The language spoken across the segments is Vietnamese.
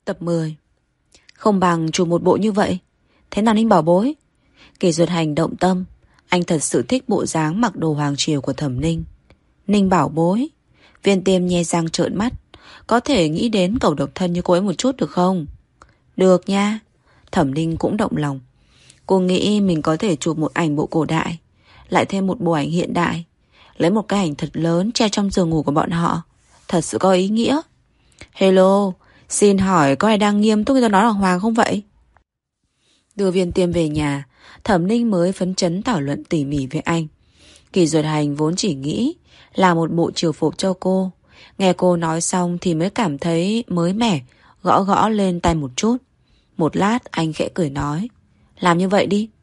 Tập 10. Không bằng chụp một bộ như vậy. Thế nào Ninh bảo bối? Kỳ Duyệt Hành động tâm. Anh thật sự thích bộ dáng mặc đồ hoàng triều của Thẩm Ninh. Ninh bảo bối. Viên Tiêm nhe răng trợn mắt. Có thể nghĩ đến cậu độc thân như cô ấy một chút được không? Được nha. Thẩm Ninh cũng động lòng. Cô nghĩ mình có thể chụp một ảnh bộ cổ đại, lại thêm một bộ ảnh hiện đại, lấy một cái ảnh thật lớn treo trong giường ngủ của bọn họ. Thật sự có ý nghĩa. Hello, xin hỏi có ai đang nghiêm túc khi tôi nói đàng hoàng không vậy? Đưa Viên Tiêm về nhà, Thẩm Ninh mới phấn chấn thảo luận tỉ mỉ với anh. Kỳ Duyệt Hành vốn chỉ nghĩ là một bộ triều phục cho cô. Nghe cô nói xong thì mới cảm thấy mới mẻ, gõ gõ lên tay một chút. Một lát anh khẽ cười nói, làm như vậy đi.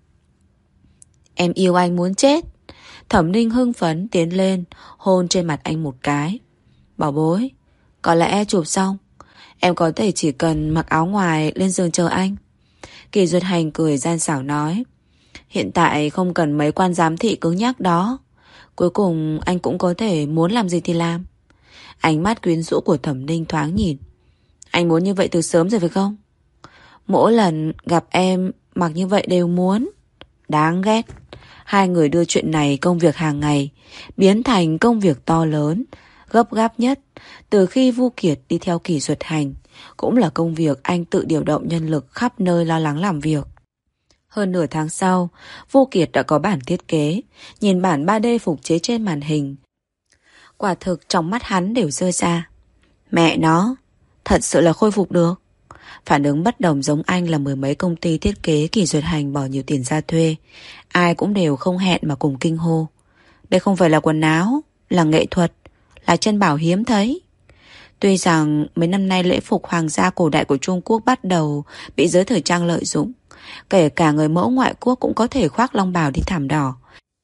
Em yêu anh muốn chết. Thẩm Ninh hưng phấn tiến lên, hôn trên mặt anh một cái. Bảo bối, có lẽ chụp xong em có thể chỉ cần mặc áo ngoài lên giường chờ anh. Kỳ Duyệt Hành cười gian xảo nói, hiện tại không cần mấy quan giám thị cứng nhắc đó. Cuối cùng anh cũng có thể muốn làm gì thì làm. Ánh mắt quyến rũ của Thẩm Ninh thoáng nhìn. Anh muốn như vậy từ sớm rồi phải không? Mỗi lần gặp em mặc như vậy đều muốn. Đáng ghét. Hai người đưa chuyện này, công việc hàng ngày, biến thành công việc to lớn, gấp gáp nhất từ khi Vu Kiệt đi theo Kỳ Duyệt Hành. Cũng là công việc anh tự điều động nhân lực khắp nơi lo lắng làm việc. Hơn nửa tháng sau, Vu Kiệt đã có bản thiết kế. Nhìn bản 3D phục chế trên màn hình, quả thực trong mắt hắn đều rơi ra. Mẹ nó, thật sự là khôi phục được. Phản ứng bất đồng giống anh là mười mấy công ty thiết kế Kỳ Duyệt Hành bỏ nhiều tiền ra thuê. Ai cũng đều không hẹn mà cùng kinh hô. Đây không phải là quần áo, là nghệ thuật, là chân bảo hiếm thấy. Tuy rằng mấy năm nay lễ phục hoàng gia cổ đại của Trung Quốc bắt đầu bị giới thời trang lợi dụng, kể cả người mẫu ngoại quốc cũng có thể khoác long bào đi thảm đỏ.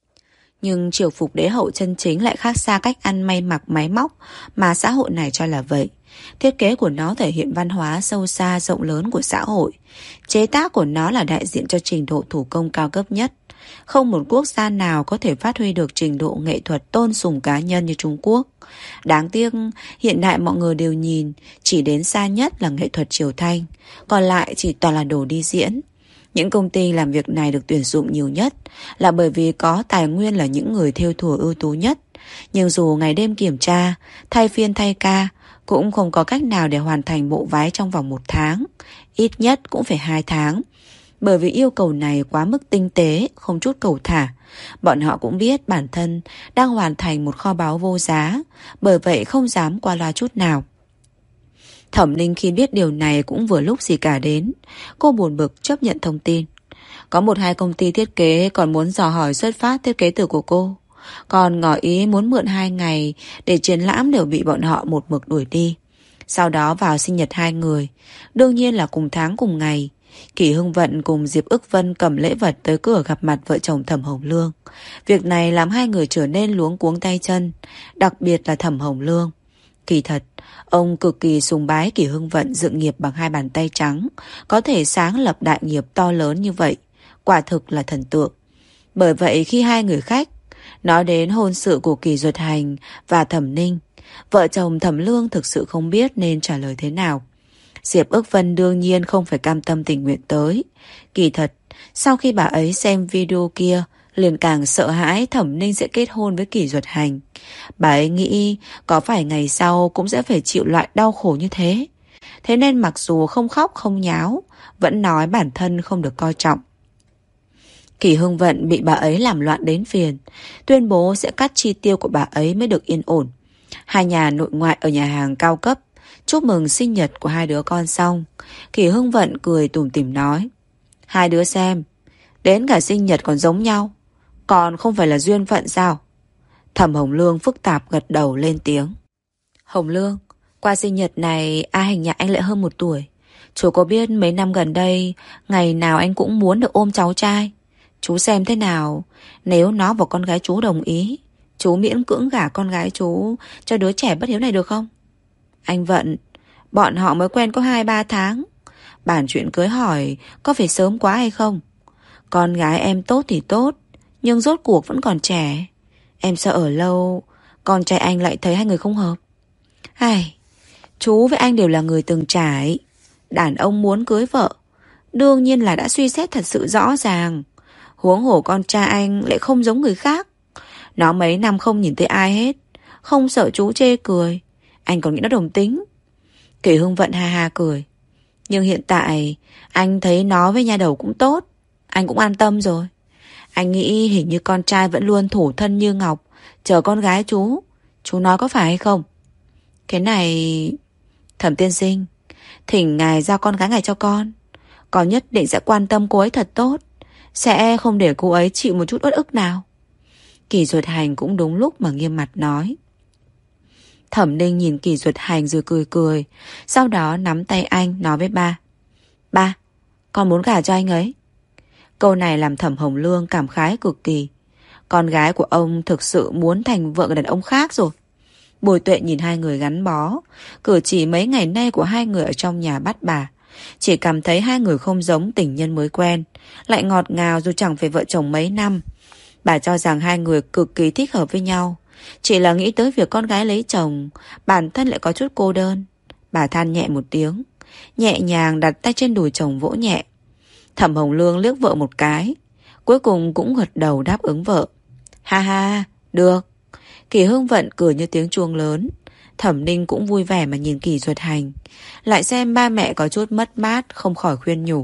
Nhưng triều phục đế hậu chân chính lại khác xa cách ăn may mặc máy móc mà xã hội này cho là vậy. Thiết kế của nó thể hiện văn hóa sâu xa rộng lớn của xã hội. Chế tác của nó là đại diện cho trình độ thủ công cao cấp nhất. Không một quốc gia nào có thể phát huy được trình độ nghệ thuật tôn sùng cá nhân như Trung Quốc. Đáng tiếc, hiện đại mọi người đều nhìn chỉ đến xa nhất là nghệ thuật triều Thanh, còn lại chỉ toàn là đồ đi diễn. Những công ty làm việc này được tuyển dụng nhiều nhất là bởi vì có tài nguyên là những người thêu thùa ưu tú nhất. Nhưng dù ngày đêm kiểm tra, thay phiên thay ca, cũng không có cách nào để hoàn thành bộ váy trong vòng 1 tháng. Ít nhất cũng phải 2 tháng. Bởi vì yêu cầu này quá mức tinh tế, không chút cầu thả. Bọn họ cũng biết bản thân đang hoàn thành một kho báu vô giá, bởi vậy không dám qua loa chút nào. Thẩm Ninh khi biết điều này cũng vừa lúc gì cả đến. Cô buồn bực chấp nhận thông tin. Có 1-2 công ty thiết kế còn muốn dò hỏi xuất phát thiết kế từ của cô. Còn ngỏ ý muốn mượn 2 ngày để triển lãm đều bị bọn họ một mực đuổi đi. Sau đó vào sinh nhật 2 người, đương nhiên là cùng tháng cùng ngày. Kỷ Hưng Vận cùng Diệp Ức Vân cầm lễ vật tới cửa gặp mặt vợ chồng Thẩm Hồng Lương. Việc này làm hai người trở nên luống cuống tay chân, đặc biệt là Thẩm Hồng Lương. Kỳ thật, ông cực kỳ sùng bái Kỷ Hưng Vận dựng nghiệp bằng 2 bàn tay trắng, có thể sáng lập đại nghiệp to lớn như vậy, quả thực là thần tượng. Bởi vậy khi hai người khách nói đến hôn sự của Kỳ Duyệt Hành và Thẩm Ninh, vợ chồng Thẩm Lương thực sự không biết nên trả lời thế nào. Diệp Ức Vân đương nhiên không phải cam tâm tình nguyện tới. Kỳ thật, sau khi bà ấy xem video kia, liền càng sợ hãi Thẩm Ninh sẽ kết hôn với Kỳ Duyệt Hành. Bà ấy nghĩ có phải ngày sau cũng sẽ phải chịu loại đau khổ như thế. Thế nên mặc dù không khóc không nháo, vẫn nói bản thân không được coi trọng. Kỷ Hưng Vận bị bà ấy làm loạn đến phiền, tuyên bố sẽ cắt chi tiêu của bà ấy mới được yên ổn. Hai nhà nội ngoại ở nhà hàng cao cấp chúc mừng sinh nhật của 2 đứa con xong, Kỷ Hưng Vận cười tủm tỉm nói, 2 đứa xem, đến cả sinh nhật còn giống nhau, còn không phải là duyên phận sao? Thẩm Hồng Lương phức tạp gật đầu lên tiếng. Hồng Lương, qua sinh nhật này A Hành nhà anh lại hơn 1 tuổi. Chú có biết mấy năm gần đây ngày nào anh cũng muốn được ôm cháu trai. Chú xem thế nào, nếu nó và con gái chú đồng ý, chú miễn cưỡng gả con gái chú cho đứa trẻ bất hiếu này được không? Anh Vận, bọn họ mới quen có 2-3 tháng. Bản chuyện cưới hỏi có phải sớm quá hay không? Con gái em tốt thì tốt, nhưng rốt cuộc vẫn còn trẻ. Em sợ ở lâu con trai anh lại thấy hai người không hợp. Ai, chú với anh đều là người từng trải. đàn ông muốn cưới vợ, đương nhiên là đã suy xét thật sự rõ ràng. Huống hồ con trai anh lại không giống người khác. Nó mấy năm không nhìn thấy ai hết, không sợ chú chê cười. Anh còn nghĩ nó đồng tính. Kỳ Hưng Vận ha ha cười. Nhưng hiện tại anh thấy nó với nha đầu cũng tốt, anh cũng an tâm rồi. Anh nghĩ hình như con trai vẫn luôn thủ thân như ngọc, chờ con gái chú. Chú nói có phải hay không? Cái này... Thẩm tiên sinh, thỉnh ngài giao con gái ngài cho con nhất định sẽ quan tâm cô ấy thật tốt, sẽ không để cô ấy chịu một chút uất ức nào. Kỳ Duật Hành cũng đúng lúc mà nghiêm mặt nói. Thẩm Ninh nhìn Kỳ Duật Hành rồi cười cười, sau đó nắm tay anh nói với ba. Ba, con muốn gả cho anh ấy. Câu này làm Thẩm Hồng Lương cảm khái cực kỳ. Con gái của ông thực sự muốn thành vợ người đàn ông khác rồi. Bùi Tuệ nhìn hai người gắn bó, cử chỉ mấy ngày nay của hai người ở trong nhà bắt bà, chỉ cảm thấy hai người không giống tình nhân mới quen, lại ngọt ngào dù chẳng phải vợ chồng mấy năm. Bà cho rằng hai người cực kỳ thích hợp với nhau, chỉ là nghĩ tới việc con gái lấy chồng, bản thân lại có chút cô đơn. Bà than nhẹ một tiếng, nhẹ nhàng đặt tay trên đùi chồng vỗ nhẹ. Thẩm Hồng Lương liếc vợ một cái, cuối cùng cũng gật đầu đáp ứng vợ. Ha ha, được. Kỳ Hưng Vận cười như tiếng chuông lớn. Thẩm Ninh cũng vui vẻ mà nhìn Kỳ Duật Hành, lại xem ba mẹ có chút mất mát, không khỏi khuyên nhủ.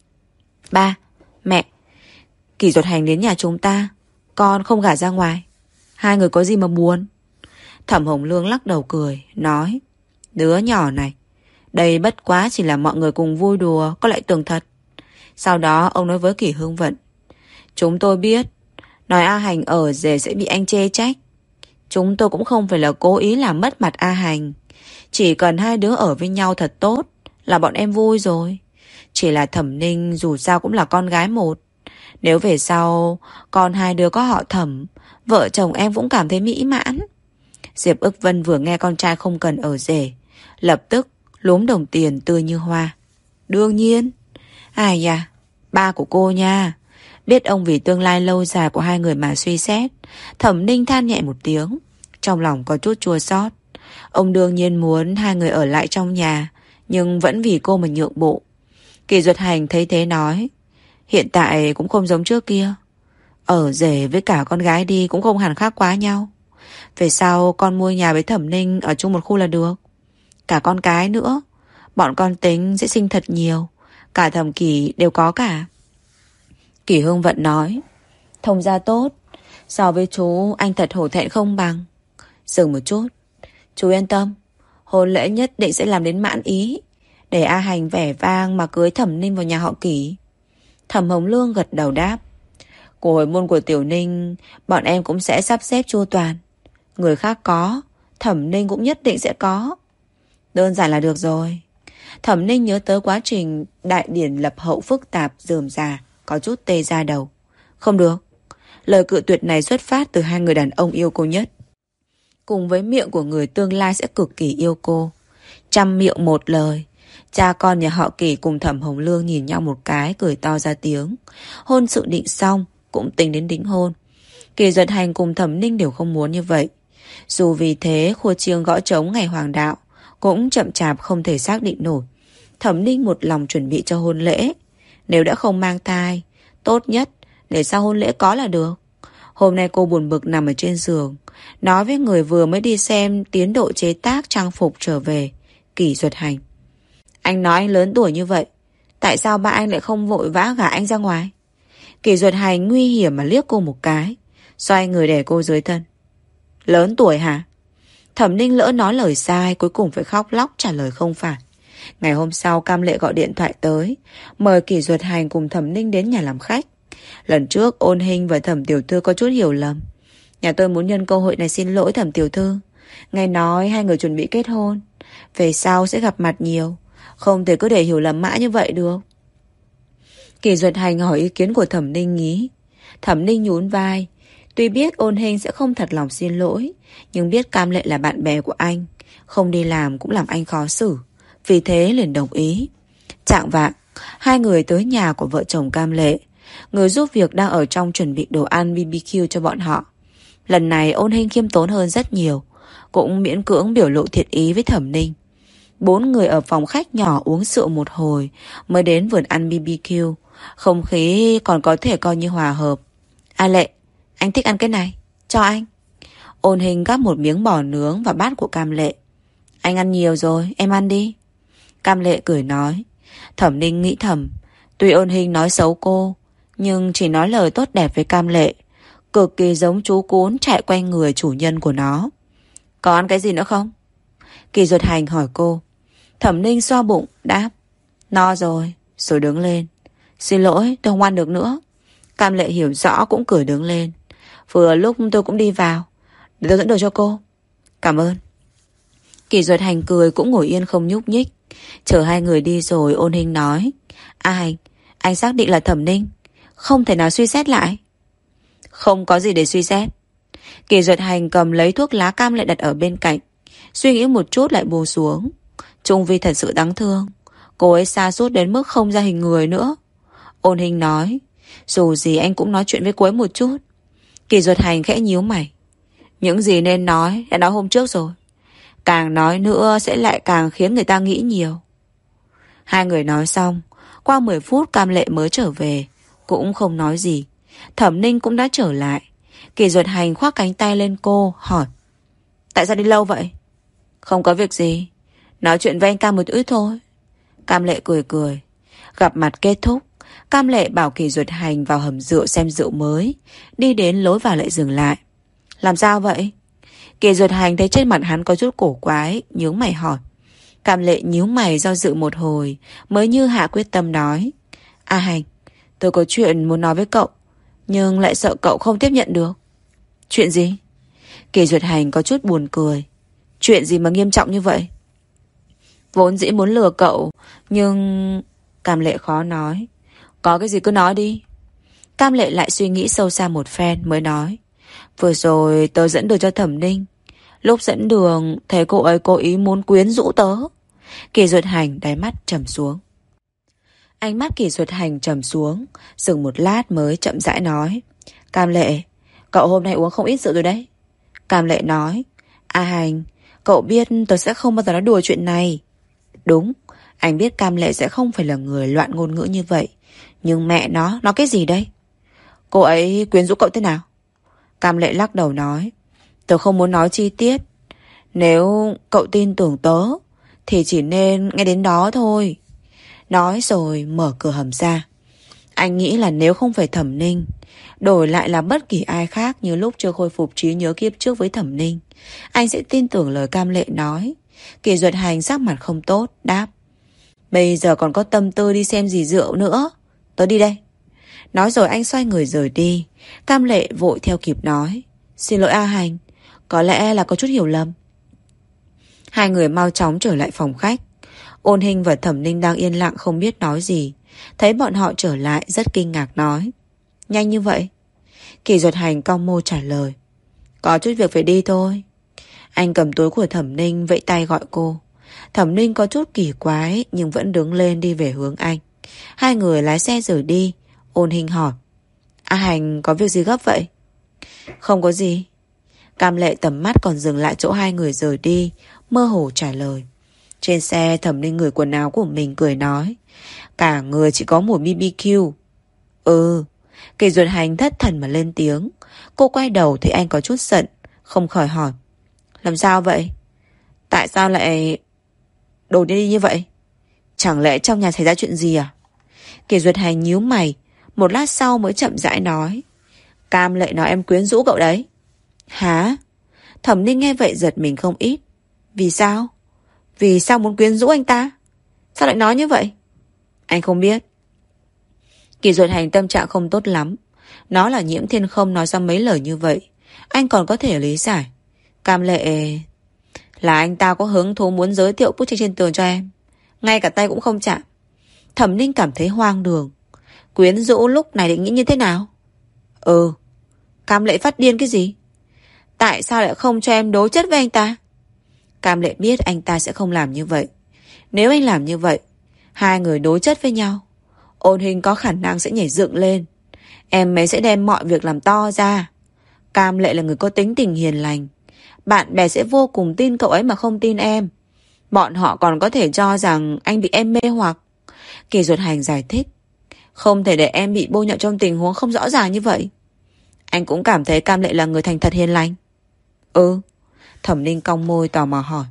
Ba, mẹ, Kỳ Duật Hành đến nhà chúng ta, con không gả ra ngoài. Hai người có gì mà buồn? Thẩm Hồng Lương lắc đầu cười, nói. Đứa nhỏ này, đây bất quá chỉ là mọi người cùng vui đùa, có lại tưởng thật. Sau đó ông nói với Kỳ Hưng Vận. Chúng tôi biết, nói A Hành ở rể sẽ bị anh chê trách. Chúng tôi cũng không phải là cố ý làm mất mặt A Hành. Chỉ cần hai đứa ở với nhau thật tốt là bọn em vui rồi. Chỉ là Thẩm Ninh dù sao cũng là con gái một. Nếu về sau con hai đứa có họ Thẩm, vợ chồng em cũng cảm thấy mỹ mãn. Diệp Ức Vân vừa nghe con trai không cần ở rể, lập tức lúm đồng tiền tươi như hoa. Đương nhiên. Ai da, ba của cô nha. Biết ông vì tương lai lâu dài của hai người mà suy xét. Thẩm Ninh than nhẹ một tiếng, trong lòng có chút chua xót. Ông đương nhiên muốn hai người ở lại trong nhà, nhưng vẫn vì cô mà nhượng bộ. Kỳ Duật Hành thấy thế nói. Hiện tại cũng không giống trước kia. Ở rể với cả con gái đi cũng không hẳn khác quá nhau. Về sau con mua nhà với Thẩm Ninh ở chung một khu là được. Cả con cái nữa, bọn con tính sẽ sinh thật nhiều. Cả Thẩm Kỳ đều có cả. Kỳ Hưng Vận nói. Thông gia tốt, so với chú anh thật hổ thẹn không bằng. Dừng một chút. Chú yên tâm, hôn lễ nhất định sẽ làm đến mãn ý, để A Hành vẻ vang mà cưới Thẩm Ninh vào nhà họ Kỳ. Thẩm Hồng Lương gật đầu đáp. Của hồi môn của Tiểu Ninh, bọn em cũng sẽ sắp xếp chu toàn. Người khác có, Thẩm Ninh cũng nhất định sẽ có. Đơn giản là được rồi. Thẩm Ninh nhớ tới quá trình đại điển lập hậu phức tạp rườm rà, có chút tê ra đầu. Không được. Lời cự tuyệt này xuất phát từ hai người đàn ông yêu cô nhất, cùng với miệng của người tương lai sẽ cực kỳ yêu cô. Trăm miệng một lời. Cha con nhà họ Kỳ cùng Thẩm Hồng Lương nhìn nhau một cái, cười to ra tiếng. Hôn sự định xong, cũng tính đến đính hôn. Kỳ Duật Hành cùng Thẩm Ninh đều không muốn như vậy. Dù vì thế khua chiêng gõ trống ngày hoàng đạo cũng chậm chạp không thể xác định nổi. Thẩm Ninh một lòng chuẩn bị cho hôn lễ. Nếu đã không mang thai, tốt nhất để sau hôn lễ có là được. Hôm nay cô buồn bực nằm ở trên giường, nói với người vừa mới đi xem tiến độ chế tác trang phục trở về. Kỳ Duật Hành. Anh nói anh lớn tuổi như vậy, tại sao ba anh lại không vội vã gả anh ra ngoài? Kỳ Duật Hành nguy hiểm mà liếc cô một cái, xoay người để cô dưới thân. Lớn tuổi hả? Thẩm Ninh lỡ nói lời sai, cuối cùng phải khóc lóc trả lời không phải. Ngày hôm sau Cam Lệ gọi điện thoại tới, mời Kỳ Duật Hành cùng Thẩm Ninh đến nhà làm khách. Lần trước Ôn Hinh và Thẩm tiểu thư có chút hiểu lầm. Nhà tôi muốn nhân cơ hội này xin lỗi Thẩm tiểu thư. Nghe nói hai người chuẩn bị kết hôn, về sau sẽ gặp mặt nhiều, không thể cứ để hiểu lầm mãi như vậy được. Kỳ Duật Hành hỏi ý kiến của Thẩm Ninh ý. Thẩm Ninh nhún vai. Tuy biết Ôn Hinh sẽ không thật lòng xin lỗi, nhưng biết Cam Lệ là bạn bè của anh, không đi làm cũng làm anh khó xử, vì thế liền đồng ý. Chạng vạng, hai người tới nhà của vợ chồng Cam Lệ. Người giúp việc đang ở trong chuẩn bị đồ ăn BBQ cho bọn họ. Lần này Ôn Hinh khiêm tốn hơn rất nhiều, cũng miễn cưỡng biểu lộ thiện ý với Thẩm Ninh. 4 người ở phòng khách nhỏ uống rượu một hồi mới đến vườn ăn BBQ. Không khí còn có thể coi như hòa hợp. A Lệ, anh thích ăn cái này, cho anh. Ôn Hình gắp một miếng bò nướng vào bát của Cam Lệ. Anh ăn nhiều rồi, em ăn đi. Cam Lệ cười nói. Thẩm Ninh nghĩ thầm, tuy Ôn Hình nói xấu cô, nhưng chỉ nói lời tốt đẹp với Cam Lệ, cực kỳ giống chú cún chạy quanh người chủ nhân của nó. Có ăn cái gì nữa không? Kỳ Duật Hành hỏi cô. Thẩm Ninh xoa bụng, đáp. No rồi đứng lên. Xin lỗi, tôi không ăn được nữa. Cam Lệ hiểu rõ cũng cười đứng lên. Vừa lúc tôi cũng đi vào, để tôi dẫn đồ cho cô. Cảm ơn. Kỳ Duật Hành cười cũng ngồi yên không nhúc nhích. Chờ hai người đi rồi Ôn Hình nói. A Hành, anh xác định là Thẩm Ninh, không thể nào suy xét lại. Không có gì để suy xét. Kỳ Duật Hành cầm lấy thuốc lá Cam Lệ đặt ở bên cạnh, suy nghĩ một chút lại buông xuống. Trung Vi thật sự đáng thương, cô ấy sa sút đến mức không ra hình người nữa. Ôn Hình nói. Dù gì anh cũng nói chuyện với cô ấy một chút. Kỳ Duật Hành khẽ nhíu mày. Những gì nên nói đã nói hôm trước rồi, càng nói nữa sẽ lại càng khiến người ta nghĩ nhiều. Hai người nói xong, qua 10 phút Cam Lệ mới trở về, cũng không nói gì. Thẩm Ninh cũng đã trở lại. Kỳ Duật Hành khoác cánh tay lên cô, hỏi. Tại sao đi lâu vậy? Không có việc gì, nói chuyện với anh Cam một ít thôi. Cam Lệ cười cười. Gặp mặt kết thúc, Cam Lệ bảo Kỳ Duật Hành vào hầm rượu xem rượu mới. Đi đến lối vào lại dừng lại. Làm sao vậy? Kỳ Duật Hành thấy trên mặt hắn có chút cổ quái, nhướng mày hỏi. Cam Lệ nhíu mày do dự một hồi, mới như hạ quyết tâm nói. A Hành, tôi có chuyện muốn nói với cậu, nhưng lại sợ cậu không tiếp nhận được. Chuyện gì? Kỳ Duật Hành có chút buồn cười. Chuyện gì mà nghiêm trọng như vậy? Vốn dĩ muốn lừa cậu, nhưng... Cam Lệ khó nói. Có cái gì cứ nói đi. Cam Lệ lại suy nghĩ sâu xa một phen mới nói. Vừa rồi tớ dẫn đường cho Thẩm Ninh. Lúc dẫn đường thấy cô ấy cố ý muốn quyến rũ tớ. Kỳ Duật Hành đáy mắt trầm xuống. Ánh mắt Kỳ Duật Hành trầm xuống, dừng một lát mới chậm rãi nói. Cam Lệ, cậu hôm nay uống không ít rượu rồi đấy. Cam Lệ nói. A Hành, cậu biết tớ sẽ không bao giờ nói đùa chuyện này. Đúng, anh biết Cam Lệ sẽ không phải là người loạn ngôn ngữ như vậy. Nhưng mẹ nó cái gì đây? Cô ấy quyến rũ cậu thế nào? Cam Lệ lắc đầu nói. Tớ không muốn nói chi tiết. Nếu cậu tin tưởng tớ thì chỉ nên nghe đến đó thôi. Nói rồi mở cửa hầm ra. Anh nghĩ là nếu không phải Thẩm Ninh, đổi lại là bất kỳ ai khác như lúc chưa khôi phục trí nhớ kiếp trước với Thẩm Ninh, anh sẽ tin tưởng lời Cam Lệ nói. Kỳ Duật Hành sắc mặt không tốt, đáp. Bây giờ còn có tâm tư đi xem gì rượu nữa. Tớ đi đây. Nói rồi anh xoay người rời đi. Cam Lệ vội theo kịp nói. Xin lỗi A Hành, có lẽ là có chút hiểu lầm. Hai người mau chóng trở lại phòng khách. Ôn Hình và Thẩm Ninh đang yên lặng không biết nói gì. Thấy bọn họ trở lại rất kinh ngạc nói. Nhanh như vậy? Kỳ Duật Hành cong môi trả lời. Có chút việc phải đi thôi. Anh cầm túi của Thẩm Ninh vẫy tay gọi cô. Thẩm Ninh có chút kỳ quái nhưng vẫn đứng lên đi về hướng anh. Hai người lái xe rời đi. Ôn Hình hỏi. A Hành có việc gì gấp vậy? Không có gì. Cam Lệ tầm mắt còn dừng lại chỗ hai người rời đi, mơ hồ trả lời. Trên xe Thẩm Ninh ngửi quần áo của mình cười nói. Cả người chỉ có mùi BBQ. Ừ. Kỳ Duật Hành thất thần mà lên tiếng. Cô quay đầu thấy anh có chút giận, không khỏi hỏi. Làm sao vậy? Tại sao lại đột nhiên đi như vậy? Chẳng lẽ trong nhà xảy ra chuyện gì à? Kỳ Duật Hành nhíu mày, một lát sau mới chậm rãi nói. Cam Lệ nói em quyến rũ cậu đấy. Hả? Thẩm Ninh nghe vậy giật mình không ít. Vì sao? Vì sao muốn quyến rũ anh ta? Sao lại nói như vậy? Anh không biết. Kỳ Duật Hành tâm trạng không tốt lắm. Nó là Nhiễm Thiên Không nói ra mấy lời như vậy, anh còn có thể lý giải. Cam Lệ... Là anh ta có hứng thú muốn giới thiệu bức tranh trên tường cho em, ngay cả tay cũng không chạm. Thẩm Ninh cảm thấy hoang đường. Quyến rũ lúc này định nghĩ như thế nào? Ừ. Cam Lệ phát điên cái gì? Tại sao lại không cho em đối chất với anh ta? Cam Lệ biết anh ta sẽ không làm như vậy. Nếu anh làm như vậy, hai người đối chất với nhau, Ôn Hình có khả năng sẽ nhảy dựng lên. Em ấy sẽ đem mọi việc làm to ra. Cam Lệ là người có tính tình hiền lành. Bạn bè sẽ vô cùng tin cậu ấy mà không tin em. Bọn họ còn có thể cho rằng anh bị em mê hoặc. Kỳ Duật Hành giải thích. Không thể để em bị bôi nhọ trong tình huống không rõ ràng như vậy. Anh cũng cảm thấy Cam Lệ là người thành thật hiền lành. Ừ. Thẩm Ninh cong môi tò mò hỏi.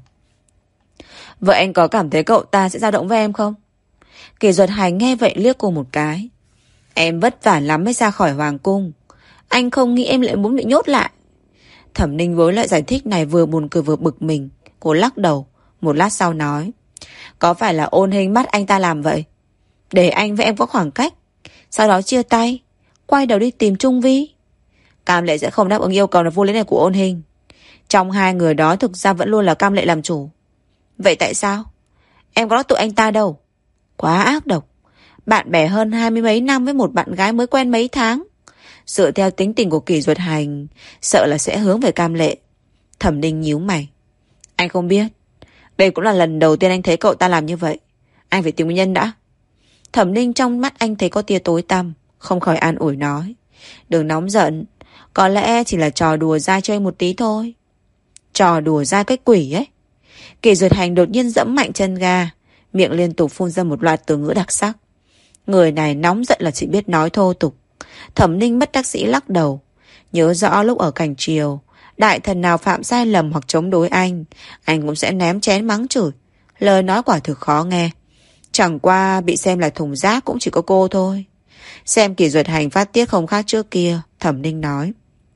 Vậy anh có cảm thấy cậu ta sẽ dao động với em không? Kỳ Duật Hành nghe vậy liếc cô một cái. Em vất vả lắm mới ra khỏi hoàng cung. Anh không nghĩ em lại muốn bị nhốt lại. Thẩm Ninh với lại giải thích này vừa buồn cười vừa bực mình. Cô lắc đầu. Một lát sau nói. Có phải là Ôn Hình bắt anh ta làm vậy? Để anh với em có khoảng cách. Sau đó chia tay. Quay đầu đi tìm Trung Vi. Cam Lệ sẽ không đáp ứng yêu cầu là vô lý này của Ôn Hình. Trong hai người đó thực ra vẫn luôn là Cam Lệ làm chủ. Vậy tại sao? Em có nói tụi anh ta đâu. Quá ác độc. Bạn bè hơn 20 mấy năm với một bạn gái mới quen mấy tháng. Dựa theo tính tình của Kỳ Duật Hành, sợ là sẽ hướng về Cam Lệ. Thẩm Ninh nhíu mày. Anh không biết. Đây cũng là lần đầu tiên anh thấy cậu ta làm như vậy. Anh phải tìm nguyên nhân đã. Thẩm Ninh trong mắt anh thấy có tia tối tăm, không khỏi an ủi nói. Đừng nóng giận. Có lẽ chỉ là trò đùa dai cho anh một tí thôi. Trò đùa dai cái quỷ ấy. Kỳ Duật Hành đột nhiên dẫm mạnh chân ga, miệng liên tục phun ra một loạt từ ngữ đặc sắc. Người này nóng giận là chỉ biết nói thô tục. Thẩm Ninh bất đắc dĩ lắc đầu. Nhớ rõ lúc ở Cảnh Triều, đại thần nào phạm sai lầm hoặc chống đối anh cũng sẽ ném chén mắng chửi. Lời nói quả thực khó nghe. Chẳng qua bị xem là thùng rác cũng chỉ có cô thôi. Xem Kỳ Duật Hành phát tiết không khác trước kia. Thẩm Ninh nói.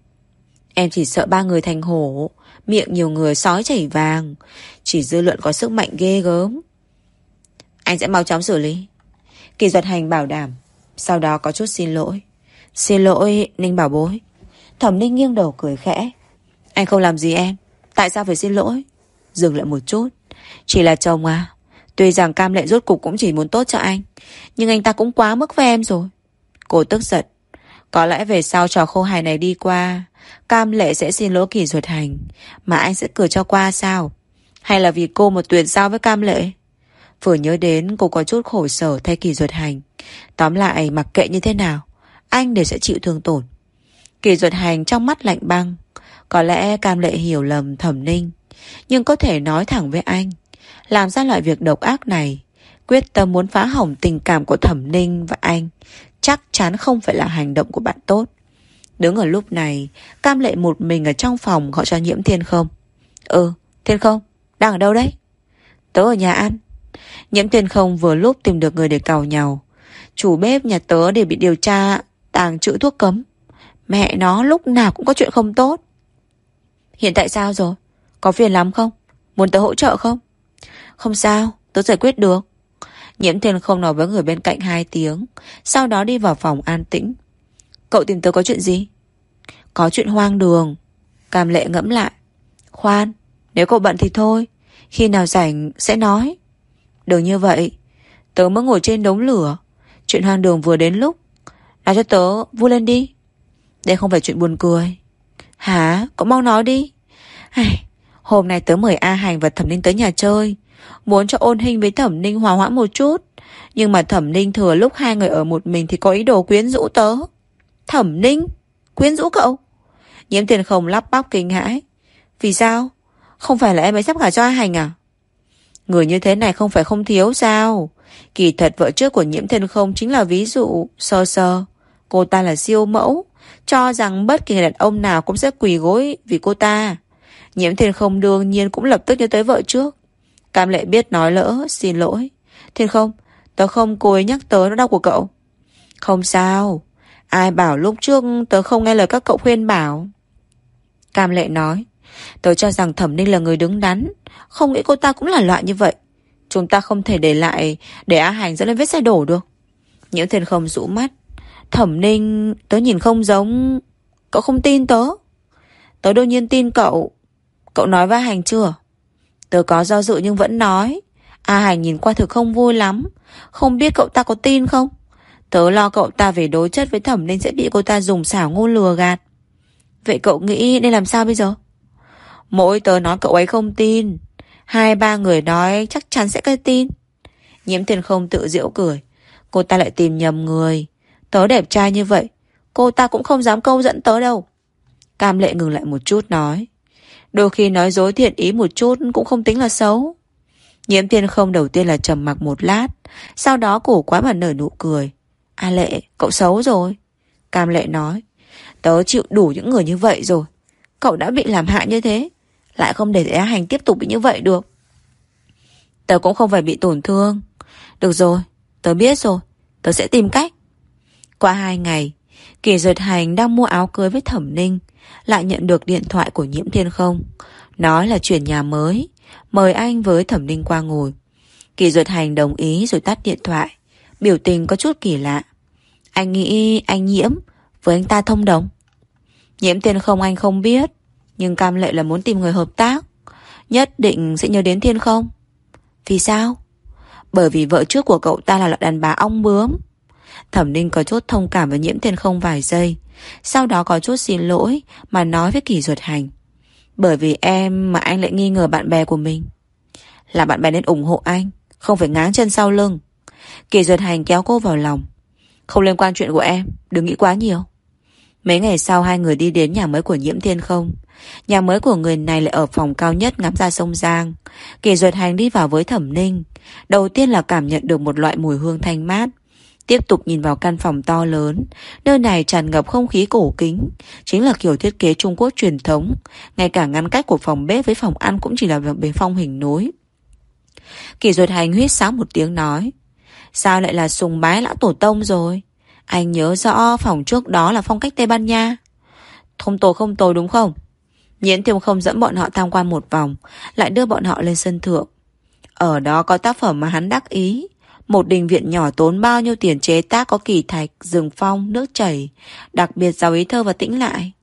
Em chỉ sợ ba người thành hổ, miệng nhiều người sói chảy vàng. Chỉ dư luận có sức mạnh ghê gớm. Anh sẽ mau chóng xử lý. Kỳ Duật Hành bảo đảm. Sau đó có chút xin lỗi. Xin lỗi Ninh bảo bối. Thẩm Ninh nghiêng đầu cười khẽ. Anh không làm gì em. Tại sao phải xin lỗi? Dừng lại một chút. Chỉ là chồng à. Tuy rằng Cam Lệ rốt cục cũng chỉ muốn tốt cho anh, nhưng anh ta cũng quá mức với em rồi. Cô tức giận. Có lẽ về sau trò khô hài này đi qua, Cam Lệ sẽ xin lỗi Kỳ Duật Hành, mà anh sẽ cười cho qua sao? Hay là vì cô một tuyệt giao với Cam Lệ? Vừa nhớ đến cô có chút khổ sở thay Kỳ Duật Hành. Tóm lại mặc kệ như thế nào, anh đều sẽ chịu thương tổn. Kỳ Duật Hành trong mắt lạnh băng. Có lẽ Cam Lệ hiểu lầm Thẩm Ninh, nhưng có thể nói thẳng với anh. Làm ra loại việc độc ác này, quyết tâm muốn phá hỏng tình cảm của Thẩm Ninh và anh, chắc chắn không phải là hành động của bạn tốt. Đứng ở lúc này, Cam Lệ một mình ở trong phòng gọi cho Nhiễm Thiên Không. Thiên Không, đang ở đâu đấy? Tớ ở nhà ăn. Nhiễm Thiên Không vừa lúc tìm được người để càu nhàu. Chủ bếp nhà tớ để bị điều tra tàng trữ thuốc cấm. Mẹ nó lúc nào cũng có chuyện không tốt. Hiện tại sao rồi? Có phiền lắm không? Muốn tớ hỗ trợ không? Không sao, tớ giải quyết được. Nhiễm Thiên Không nói với người bên cạnh 2 tiếng, sau đó đi vào phòng an tĩnh. Cậu tìm tớ có chuyện gì? Có chuyện hoang đường. Cam Lệ ngẫm lại. Khoan, nếu cậu bận thì thôi, khi nào rảnh sẽ nói. Đừng như vậy, tớ mới ngồi trên đống lửa. Chuyện hoang đường vừa đến lúc. Nói cho tớ vui lên đi. Đây không phải chuyện buồn cười. Hả? Cậu mau nói đi. Hôm nay tớ mời A Hành và Thẩm Ninh tới nhà chơi, muốn cho Ôn Hình với Thẩm Ninh hòa hoãn một chút. Nhưng mà Thẩm Ninh thừa lúc hai người ở một mình thì có ý đồ quyến rũ tớ. Thẩm Ninh? Quyến rũ cậu? Nhiễm Thiên Không lắp bắp kinh hãi. Vì sao? Không phải là em ấy sắp gả cho A Hành à? Người như thế này không phải không thiếu sao? Kỳ thật vợ trước của Nhiễm Thiên Không chính là ví dụ. Sơ sơ. Cô ta là siêu mẫu, cho rằng bất kỳ người đàn ông nào cũng sẽ quỳ gối vì cô ta. Nhiễm Thiên Không đương nhiên cũng lập tức nhớ tới vợ trước. Cam Lệ biết nói lỡ, xin lỗi. Thiên Không, tớ không cố ý nhắc tới nỗi đau của cậu. Không sao. Ai bảo lúc trước tớ không nghe lời các cậu khuyên bảo. Cam Lệ nói. Tớ cho rằng Thẩm Ninh là người đứng đắn, không nghĩ cô ta cũng là loại như vậy. Chúng ta không thể để A Hành dẫn lên vết xe đổ được. Nhiễm Thiên Không rũ mắt. Thẩm Ninh, tớ nhìn không giống. Cậu không tin tớ? Tớ đương nhiên tin cậu. Cậu nói với A Hành chưa? Tớ có do dự nhưng vẫn nói. A Hành nhìn qua thực không vui lắm. Không biết cậu ta có tin không? Tớ lo cậu ta về đối chất với Thẩm Ninh sẽ bị cô ta dùng xảo ngôn lừa gạt. Vậy cậu nghĩ nên làm sao bây giờ? Mỗi tớ nói cậu ấy không tin, 2-3 người nói chắc chắn sẽ cái tin. Nhiễm Thiên Không tự giễu cười. Cô ta lại tìm nhầm người. Tớ đẹp trai như vậy, cô ta cũng không dám câu dẫn tớ đâu. Cam Lệ ngừng lại một chút nói. Đôi khi nói dối thiện ý một chút cũng không tính là xấu. Nhiễm Thiên Không đầu tiên là trầm mặc một lát, sau đó cổ quá mà nở nụ cười. A Lệ, cậu xấu rồi. Cam Lệ nói, tớ chịu đủ những người như vậy rồi. Cậu đã bị làm hại như thế, lại không để Á Hành tiếp tục bị như vậy được. Tớ cũng không phải bị tổn thương. Được rồi, tớ biết rồi, tớ sẽ tìm cách. Qua 2 ngày, Kỳ Duyệt Hành đang mua áo cưới với Thẩm Ninh, lại nhận được điện thoại của Nhiễm Thiên Không, nói là chuyển nhà mới, mời anh với Thẩm Ninh qua ngồi. Kỳ Duyệt Hành đồng ý rồi tắt điện thoại, biểu tình có chút kỳ lạ. Anh nghĩ anh Nhiễm với anh ta thông đồng. Nhiễm Thiên Không anh không biết, nhưng Cam Lệ là muốn tìm người hợp tác, nhất định sẽ nhớ đến Thiên Không. Vì sao? Bởi vì vợ trước của cậu ta là loại đàn bà ong bướm. Thẩm Ninh có chút thông cảm với Nhiễm Thiên Không vài giây, sau đó có chút xin lỗi mà nói với Kỳ Duyệt Hành. Bởi vì em mà anh lại nghi ngờ bạn bè của mình. Là bạn bè nên ủng hộ anh, không phải ngáng chân sau lưng. Kỳ Duyệt Hành kéo cô vào lòng. Không liên quan chuyện của em, đừng nghĩ quá nhiều. Mấy ngày sau hai người đi đến nhà mới của Nhiễm Thiên Không. Nhà mới của người này lại ở phòng cao nhất ngắm ra sông Giang. Kỳ Duyệt Hành đi vào với Thẩm Ninh. Đầu tiên là cảm nhận được một loại mùi hương thanh mát. Tiếp tục nhìn vào căn phòng to lớn. Nơi này tràn ngập không khí cổ kính, chính là kiểu thiết kế Trung Quốc truyền thống. Ngay cả ngăn cách của phòng bếp với phòng ăn cũng chỉ là bình phong hình nối. Kỳ Duyệt Hành huýt sáo một tiếng nói, sao lại là sùng bái lão tổ tông rồi? Anh nhớ rõ phòng trước đó là phong cách Tây Ban Nha. Không tồi đúng không? Nhiễm Thiên Không dẫn bọn họ tham quan một vòng, lại đưa bọn họ lên sân thượng. Ở đó có tác phẩm mà hắn đắc ý. Một đình viện nhỏ tốn bao nhiêu tiền chế tác, có kỳ thạch, rừng phong, nước chảy, đặc biệt giàu ý thơ và tĩnh lại.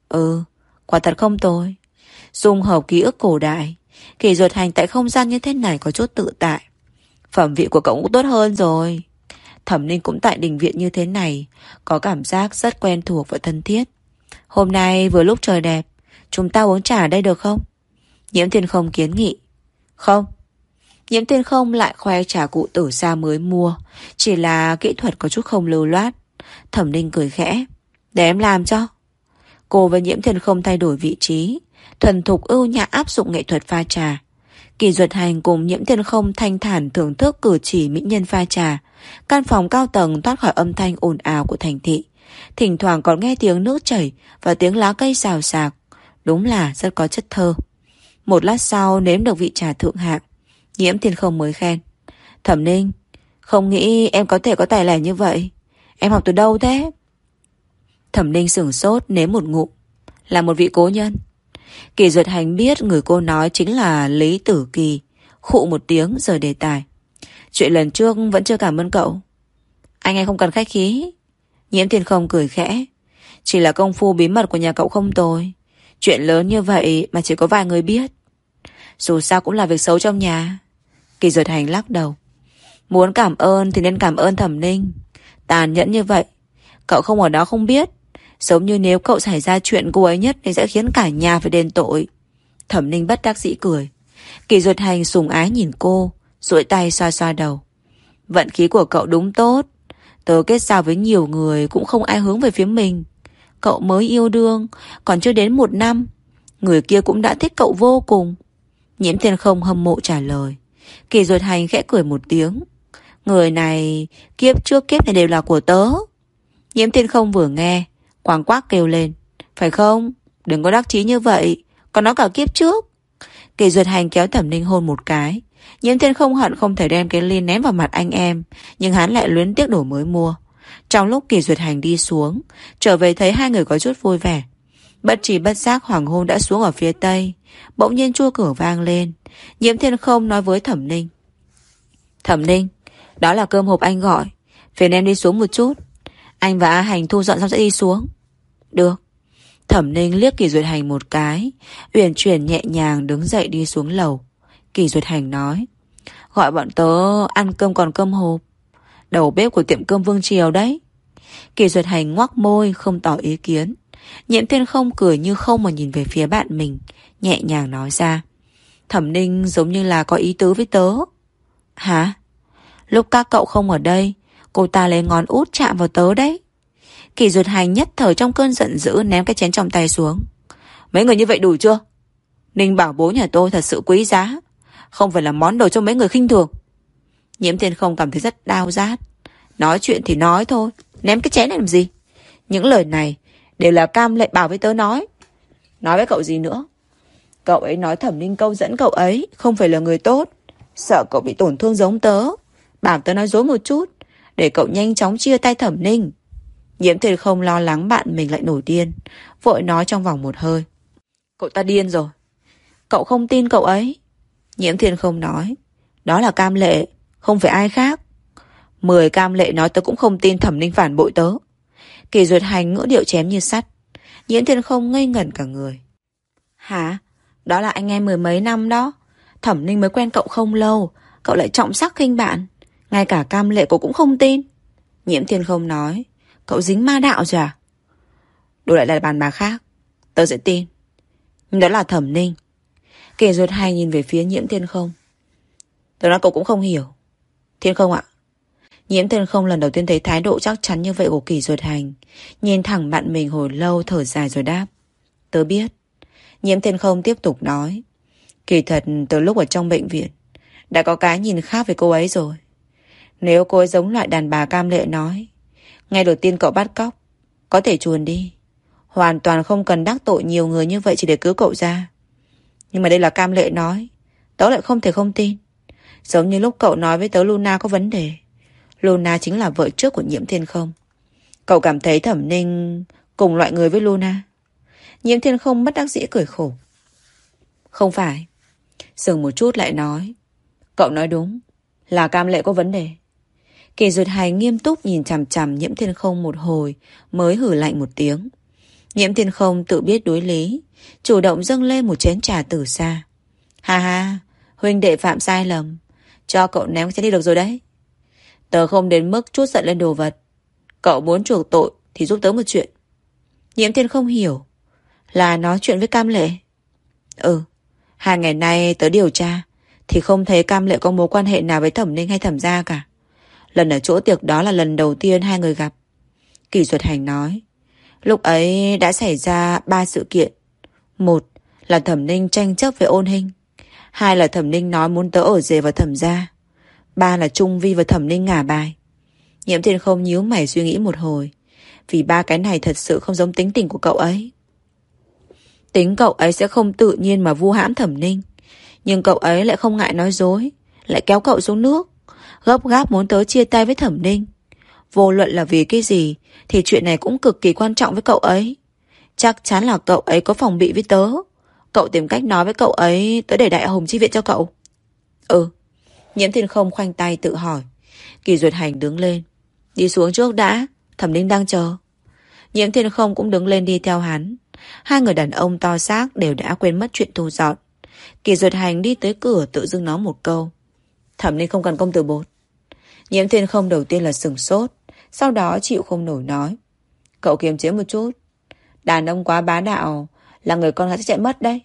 Quả thật không tồi. Dung hợp ký ức cổ đại. Kỳ Duyệt Hành tại không gian như thế này có chút tự tại. Phẩm vị của cậu cũng tốt hơn rồi. Thẩm Ninh cũng tại đình viện như thế này, có cảm giác rất quen thuộc và thân thiết. Hôm nay vừa lúc trời đẹp, chúng ta uống trà ở đây được không? Nhiễm Thiên Không kiến nghị. Không. Nhiễm Thiên Không lại khoe trà cụ tử xa mới mua, chỉ là kỹ thuật có chút không lưu loát. Thẩm Ninh cười khẽ. Để em làm cho. Cô và Nhiễm Thiên Không thay đổi vị trí, thuần thục ưu nhã áp dụng nghệ thuật pha trà. Kỳ Duyệt Hành cùng Nhiễm Thiên Không thanh thản thưởng thức cử chỉ mỹ nhân pha trà. Căn phòng cao tầng thoát khỏi âm thanh ồn ào của thành thị, thỉnh thoảng còn nghe tiếng nước chảy và tiếng lá cây xào xạc. Đúng là rất có chất thơ. Một lát sau nếm được vị trà thượng hạng, Nhiễm Thiên Không mới khen. Thẩm Ninh, không nghĩ em có thể có tài lẻ như vậy. Em học từ đâu thế? Thẩm Ninh sửng sốt nếm một ngụm. Là một vị cố nhân. Kỳ Duyệt Hành biết người cô nói chính là Lý Tử Kỳ, khụ một tiếng rời đề tài. Chuyện lần trước vẫn chưa cảm ơn cậu. Anh không cần khách khí. Nhiễm Thiên Không cười khẽ. Chỉ là công phu bí mật của nhà cậu không tồi. Chuyện lớn như vậy mà chỉ có vài người biết. Dù sao cũng là việc xấu trong nhà. Kỳ Duyệt Hành lắc đầu. Muốn cảm ơn thì nên cảm ơn Thẩm Ninh. Tàn nhẫn như vậy, cậu không ở đó không biết. Giống như nếu cậu xảy ra chuyện cô ấy nhất thì sẽ khiến cả nhà phải đền tội. Thẩm Ninh bất đắc dĩ cười. Kỳ Duyệt Hành sùng ái nhìn cô, duỗi tay xoa xoa đầu. Vận khí của cậu đúng tốt. Tớ kết giao với nhiều người cũng không ai hướng về phía mình. Cậu mới yêu đương, còn chưa đến 1 năm, người kia cũng đã thích cậu vô cùng. Nhiễm Thiên Không hâm mộ trả lời. Kỳ Duyệt Hành khẽ cười một tiếng. Người này kiếp trước kiếp này đều là của tớ. Nhiễm Thiên Không vừa nghe, quàng quác kêu lên. Phải không? Đừng có đắc chí như vậy, còn nói cả kiếp trước. Kỳ Duyệt Hành kéo Thẩm Ninh hôn một cái. Nhiễm Thiên Không hận không thể đem cái ly ném vào mặt anh em, nhưng hắn lại luyến tiếc đồ mới mua. Trong lúc Kỳ Duyệt Hành đi xuống, trở về thấy hai người có chút vui vẻ. Bất trí bất giác hoàng hôn đã xuống ở phía tây. Bỗng nhiên chuông cửa vang lên. Nhiễm Thiên Không nói với Thẩm Ninh. Thẩm Ninh, đó là cơm hộp anh gọi, phiền em đi xuống một chút. Anh và A Hành thu dọn xong sẽ đi xuống. Được. Thẩm Ninh liếc Kỳ Duyệt Hành một cái, uyển chuyển nhẹ nhàng đứng dậy đi xuống lầu. Kỳ Duyệt Hành nói. Gọi bọn tớ ăn cơm còn cơm hộp. Đầu bếp của tiệm cơm Vương Triều đấy. Kỳ Duyệt Hành ngoác môi không tỏ ý kiến. Nhiễm Thiên Không cười như không mà nhìn về phía bạn mình, nhẹ nhàng nói ra. Thẩm Ninh giống như là có ý tứ với tớ. Hả? Lúc các cậu không ở đây, cô ta lấy ngón út chạm vào tớ đấy. Kỳ Duyệt Hành nhất thời trong cơn giận dữ ném cái chén trong tay xuống. Mấy người như vậy đủ chưa? Ninh bảo bố nhà tôi thật sự quý giá, không phải là món đồ cho mấy người khinh thường. Nhiễm Thiên Không cảm thấy rất đau rát. Nói chuyện thì nói thôi, ném cái chén này làm gì? Những lời này đều là Cam Lệ bảo với tớ nói. Nói với cậu gì nữa? Cậu ấy nói Thẩm Ninh câu dẫn cậu ấy không phải là người tốt, sợ cậu bị tổn thương giống tớ, bảo tớ nói dối một chút để cậu nhanh chóng chia tay Thẩm Ninh. Nhiễm Thiên Không lo lắng bạn mình lại nổi điên, vội nói trong vòng một hơi. Cậu ta điên rồi. Cậu không tin cậu ấy. Nhiễm Thiên Không nói. Đó là Cam Lệ, không phải ai khác. 10 Cam Lệ nói tớ cũng không tin Thẩm Ninh phản bội tớ. Kỳ Duyệt Hành ngữ điệu chém như sắt. Nhiễm Thiên Không ngây ngẩn cả người. Hả? Đó là anh em 10 mấy năm đó. Thẩm Ninh mới quen cậu không lâu, cậu lại trọng sắc khinh bạn. Ngay cả Cam Lệ cậu cũng không tin. Nhiễm Thiên Không nói. Cậu dính ma đạo rồi à? Đổi lại là bàn bà khác, tớ sẽ tin. Nhưng đó là Thẩm Ninh. Kỳ Duyệt Hành nhìn về phía Nhiễm Thiên Không. Tớ nói cậu cũng không hiểu. Thiên Không ạ. Nhiễm Thiên Không lần đầu tiên thấy thái độ chắc chắn như vậy của Kỳ Duyệt Hành. Nhìn thẳng bạn mình hồi lâu, thở dài rồi đáp. Tớ biết. Nhiễm Thiên Không tiếp tục nói. Kỳ thật từ lúc ở trong bệnh viện đã có cái nhìn khác về cô ấy rồi. Nếu cô ấy giống loại đàn bà Cam Lệ nói, ngay đầu tiên cậu bắt cóc, có thể chuồn đi. Hoàn toàn không cần đắc tội nhiều người như vậy chỉ để cứu cậu ra. Nhưng mà đây là Cam Lệ nói, tớ lại không thể không tin. Giống như lúc cậu nói với tớ Luna có vấn đề. Luna chính là vợ trước của Nhiễm Thiên Không. Cậu cảm thấy Thẩm Ninh cùng loại người với Luna. Nhiễm Thiên Không bất đắc dĩ cười khổ. Không phải. Dừng một chút lại nói. Cậu nói đúng, là Cam Lệ có vấn đề. Kỳ Duyệt Hành nghiêm túc nhìn chằm chằm Nhiễm Thiên Không một hồi, mới hử lạnh một tiếng. Nhiễm Thiên Không tự biết đối lý, chủ động dâng lên một chén trà từ xa. Ha ha, huynh đệ phạm sai lầm, cho cậu ném chén đi được rồi đấy. Tớ không đến mức trút giận lên đồ vật. Cậu muốn chuộc tội thì giúp tớ một chuyện. Nhiễm Thiên Không hiểu. Là nói chuyện với Cam Lệ? Ừ, 2 ngày nay tớ điều tra thì không thấy Cam Lệ có mối quan hệ nào với Thẩm Ninh hay Thẩm gia cả. Lần ở chỗ tiệc đó là lần đầu tiên hai người gặp. Kỳ Duyệt Hành nói. Lúc ấy đã xảy ra 3 sự kiện. 1 là Thẩm Ninh tranh chấp với Ôn Hinh. 2 là Thẩm Ninh nói muốn tớ ở rể vào Thẩm gia. 3 là Trung Vi và Thẩm Ninh ngả bài. Nhiễm Thiên Không nhíu mày suy nghĩ một hồi. Vì 3 cái này thật sự không giống tính tình của cậu ấy. Tính cậu ấy sẽ không tự nhiên mà vu hãm Thẩm Ninh. Nhưng cậu ấy lại không ngại nói dối, lại kéo cậu xuống nước, gấp gáp muốn tớ chia tay với Thẩm Ninh. Vô luận là vì cái gì thì chuyện này cũng cực kỳ quan trọng với cậu ấy. Chắc chắn là cậu ấy có phòng bị với tớ. Cậu tìm cách nói với cậu ấy tớ để Đại Hồng chi viện cho cậu. Ừ. Nhiễm Thiên Không khoanh tay tự hỏi. Kỳ Duyệt Hành đứng lên. Đi xuống trước đã, Thẩm Ninh đang chờ. Nhiễm Thiên Không cũng đứng lên đi theo hắn. Hai người đàn ông to xác đều đã quên mất chuyện thu dọn. Kỳ Duyệt Hành đi tới cửa tự dưng nói một câu. Thẩm Ninh không cần công từ bột. Nhiễm Thiên Không đầu tiên là sửng sốt, sau đó chịu không nổi nói. Cậu kiềm chế một chút. Đàn ông quá bá đạo là người con gái sẽ chạy mất đấy.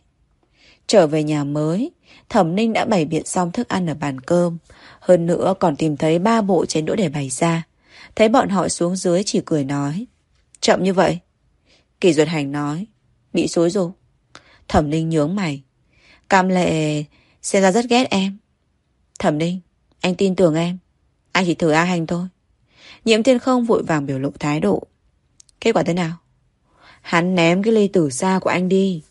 Trở về nhà mới, Thẩm Ninh đã bày biện xong thức ăn ở bàn cơm. Hơn nữa còn tìm thấy 3 bộ chén đũa để bày ra. Thấy bọn họ xuống dưới chỉ cười nói. Chậm như vậy. Kỳ Duyệt Hành nói. Bị xối rồi. Thẩm Ninh nhướng mày. Cam Lệ xem ra rất ghét em. Thẩm Ninh, anh tin tưởng em. Anh chỉ thử A Hành thôi. Nhiễm Thiên Không vội vàng biểu lộ thái độ. Kết quả thế nào? Hắn ném cái ly tử sa của anh đi.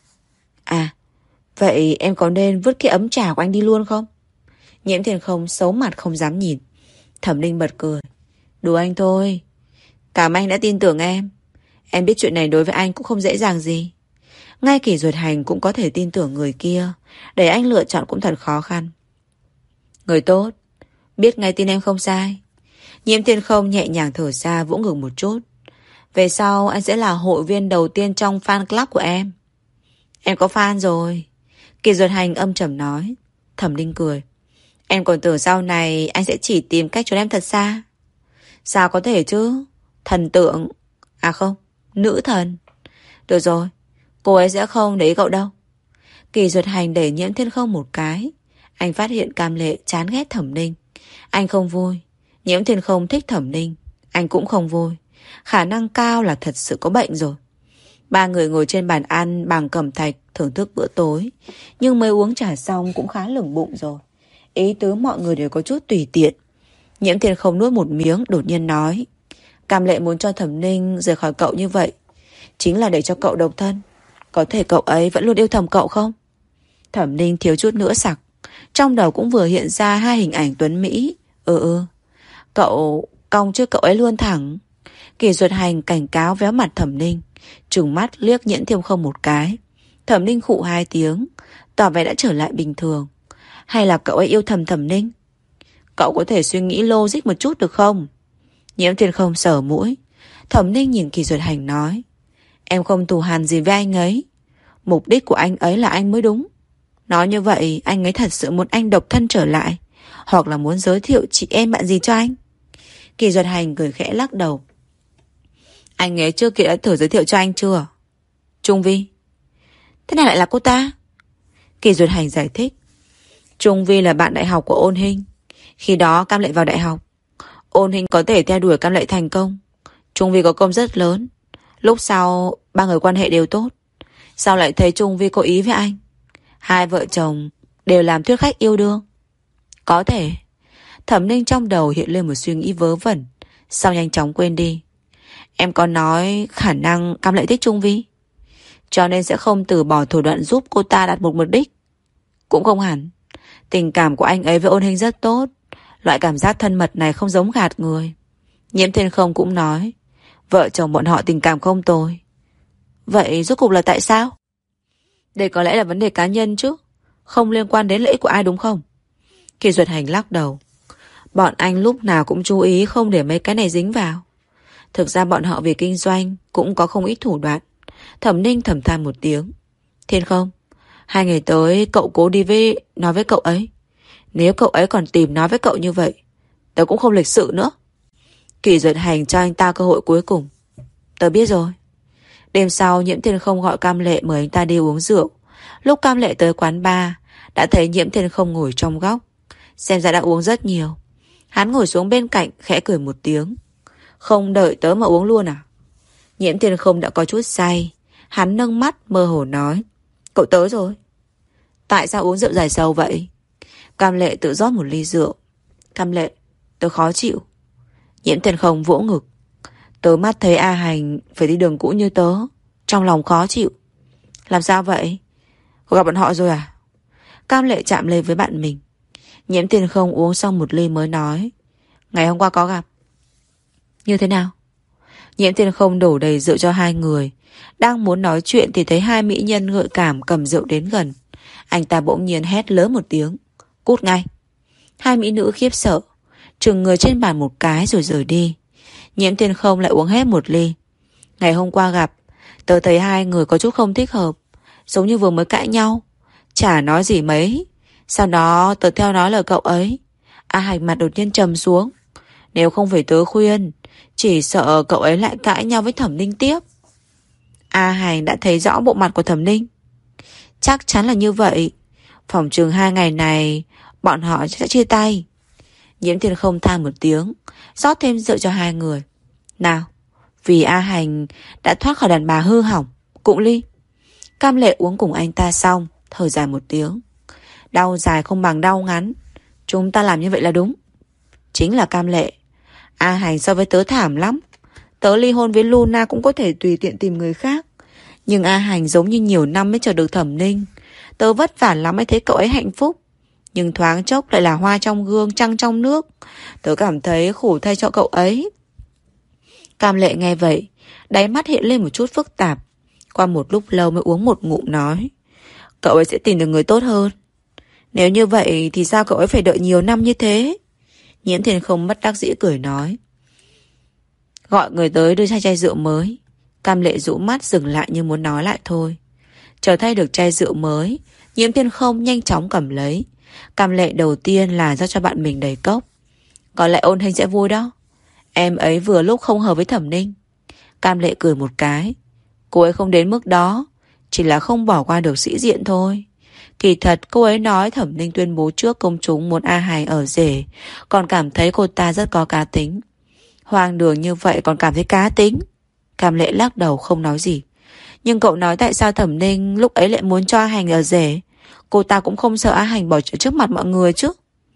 À, vậy em có nên vứt cái ấm trà của anh đi luôn không? Nhiễm Thiên Không xấu mặt không dám nhìn. Thẩm Ninh bật cười. Đùa anh thôi. Cảm anh đã tin tưởng em. Em biết chuyện này đối với anh cũng không dễ dàng gì. Ngay Kỳ Duyệt Hành cũng có thể tin tưởng người kia. Để anh lựa chọn cũng thật khó khăn. Người tốt. Biết ngay tin em không sai. Nhiễm Thiên Không nhẹ nhàng thở ra vỗ ngực một chút. Về sau anh sẽ là hội viên đầu tiên trong fan club của em. Em có fan rồi. Kỳ Duyệt Hành âm trầm nói. Thẩm Ninh cười. Em còn tưởng sau này anh sẽ chỉ tìm cách trốn em thật xa. Sao có thể chứ? Thần tượng. À không, nữ thần. Được rồi, cô ấy sẽ không để ý cậu đâu. Kỳ Duyệt Hành đẩy Nhiễm Thiên Không một cái. Anh phát hiện Cam Lệ chán ghét Thẩm Ninh. Anh không vui. Nhiễm Thiên Không thích Thẩm Ninh. Anh cũng không vui. Khả năng cao là thật sự có bệnh rồi. 3 người ngồi trên bàn ăn bằng cẩm thạch thưởng thức bữa tối. Nhưng mới uống trà xong cũng khá lửng bụng rồi. Ý tứ mọi người đều có chút tùy tiện. Nhiễm Thiên Không nuốt một miếng, đột nhiên nói: Cam Lệ muốn cho Thẩm Ninh rời khỏi cậu như vậy chính là để cho cậu độc thân. Có thể cậu ấy vẫn luôn yêu thầm cậu không? Thẩm Ninh thiếu chút nữa sặc. Trong đầu cũng vừa hiện ra hai hình ảnh Tuấn Mỹ. Cậu cong trước cậu ấy luôn thẳng. Kỳ Duật Hành cảnh cáo véo mặt Thẩm Ninh, trừng mắt liếc Nhiễm Thiên Không một cái. Thẩm Ninh khụ hai tiếng, tỏ vẻ đã trở lại bình thường. Hay là cậu ấy yêu thầm Thẩm Ninh? Cậu có thể suy nghĩ logic một chút được không? Nhiễm Thiên Không sờ mũi. Thẩm Ninh nhìn Kỳ Duật Hành nói: Em không thù hằn gì với anh ấy. Mục đích của anh ấy là anh mới đúng. Nói như vậy anh ấy thật sự muốn anh độc thân trở lại, hoặc là muốn giới thiệu chị em bạn gì cho anh? Kỳ Duật Hành cười khẽ lắc đầu. Anh ấy trước kia đã thử giới thiệu cho anh chưa? Trung Vi. Thế nào lại là cô ta? Kỳ Duật Hành giải thích. Trung Vi là bạn đại học của Ôn Hinh. Khi đó Cam Lệ vào đại học, Ôn Hinh có thể theo đuổi Cam Lệ thành công. Trung Vi có công rất lớn. Lúc sau ba người quan hệ đều tốt. Sao lại thấy Trung Vi có ý với anh? Hai vợ chồng đều làm thuyết khách yêu đương. Có thể. Thẩm Ninh trong đầu hiện lên một suy nghĩ vớ vẩn, sau nhanh chóng quên đi. Em có nói khả năng Cam Lệ thích Trung Vi, cho nên sẽ không từ bỏ thủ đoạn giúp cô ta đạt một mục đích. Cũng không hẳn. Tình cảm của anh ấy với Ôn Hinh rất tốt. Loại cảm giác thân mật này không giống gạt người. Nhiễm Thiên Không cũng nói vợ chồng bọn họ tình cảm không tồi. Vậy rốt cuộc là tại sao? Đây có lẽ là vấn đề cá nhân chứ, không liên quan đến lợi ích của ai đúng không? Kỳ Duật Hành lắc đầu. Bọn anh lúc nào cũng chú ý không để mấy cái này dính vào. Thực ra bọn họ vì kinh doanh cũng có không ít thủ đoạn. Thẩm Ninh thầm than một tiếng. Thiên Không, 2 ngày tới cậu cố đi nói với cậu ấy. Nếu cậu ấy còn tìm nói với cậu như vậy, tớ cũng không lịch sự nữa. Kỳ Duật Hành cho anh ta cơ hội cuối cùng. Tớ biết rồi. Đêm sau Nhiễm Thiên Không gọi Cam Lệ mời anh ta đi uống rượu. Lúc Cam Lệ tới quán bar, đã thấy Nhiễm Thiên Không ngồi trong góc. Xem ra đã uống rất nhiều. Hắn ngồi xuống bên cạnh khẽ cười một tiếng. Không đợi tớ mà uống luôn à? Nhiễm Thiên Không đã có chút say. Hắn nâng mắt mơ hồ nói: Cậu tới rồi. Tại sao uống rượu giải sầu vậy? Cam Lệ tự rót một ly rượu. Cam Lệ, tớ khó chịu. Nhiễm Thiên Không vỗ ngực. Tớ mắt thấy A Hành phải đi đường cũ như tớ, trong lòng khó chịu. Làm sao vậy? Có gặp bọn họ rồi à? Cam Lệ chạm lên với bạn mình. Nhiễm Thiên Không uống xong một ly mới nói: Ngày hôm qua có gặp. Như thế nào? Nhiễm Thiên Không đổ đầy rượu cho hai người. Đang muốn nói chuyện thì thấy hai mỹ nhân gợi cảm cầm rượu đến gần. Anh ta bỗng nhiên hét lớn một tiếng: Cút ngay! Hai mỹ nữ khiếp sợ, trừng người trên bàn một cái rồi rời đi. Nhiễm Thiên Không lại uống hết một ly. Ngày hôm qua gặp, tớ thấy hai người có chút không thích hợp, giống như vừa mới cãi nhau. Chả nói gì mấy. Sau đó tớ theo nói lời cậu ấy. A Hành mặt đột nhiên trầm xuống. Nếu không phải tớ khuyên, chỉ sợ cậu ấy lại cãi nhau với Thẩm Ninh tiếp. A Hành đã thấy rõ bộ mặt của Thẩm Ninh. Chắc chắn là như vậy. Phòng trường 2 ngày này bọn họ sẽ chia tay. Nhiễm Thiên Không than một tiếng, rót thêm rượu cho hai người. Nào, vì A Hành đã thoát khỏi đàn bà hư hỏng, cụng ly. Cam Lệ uống cùng anh ta xong, thở dài một tiếng. Đau dài không bằng đau ngắn. Chúng ta làm như vậy là đúng. Chính là Cam Lệ. A Hành so với tớ thảm lắm. Tớ ly hôn với Luna cũng có thể tùy tiện tìm người khác. Nhưng A Hành giống như nhiều năm mới chờ được Thẩm Ninh. Tớ vất vả lắm mới thấy cậu ấy hạnh phúc. Nhưng thoáng chốc lại là hoa trong gương, trăng trong nước. Tớ cảm thấy khổ thay cho cậu ấy. Cam Lệ nghe vậy, đáy mắt hiện lên một chút phức tạp. Qua một lúc lâu mới uống một ngụm nói: Cậu ấy sẽ tìm được người tốt hơn. Nếu như vậy thì sao cậu ấy phải đợi nhiều năm như thế? Nhiễm Thiên Không bất đắc dĩ cười nói. Gọi người tới đưa chai rượu mới. Cam Lệ rũ mắt dừng lại như muốn nói lại thôi. Chờ thay được chai rượu mới, Nhiễm Thiên Không nhanh chóng cầm lấy. Cam Lệ đầu tiên là do cho bạn mình đầy cốc. Có lẽ Ôn Hinh sẽ vui đó. Em ấy vừa lúc không hợp với Thẩm Ninh. Cam Lệ cười một cái. Cô ấy không đến mức đó, chỉ là không bỏ qua được sĩ diện thôi. Kỳ thật cô ấy nói Thẩm Ninh tuyên bố trước công chúng muốn A Hành ở rể, còn cảm thấy cô ta rất có cá tính. Hoang đường như vậy còn cảm thấy cá tính. Cam Lệ lắc đầu không nói gì. Nhưng cậu nói tại sao Thẩm Ninh lúc ấy lại muốn cho A Hành ở rể? Cô ta cũng không sợ A Hành bỏ chợ trước mặt mọi người chứ.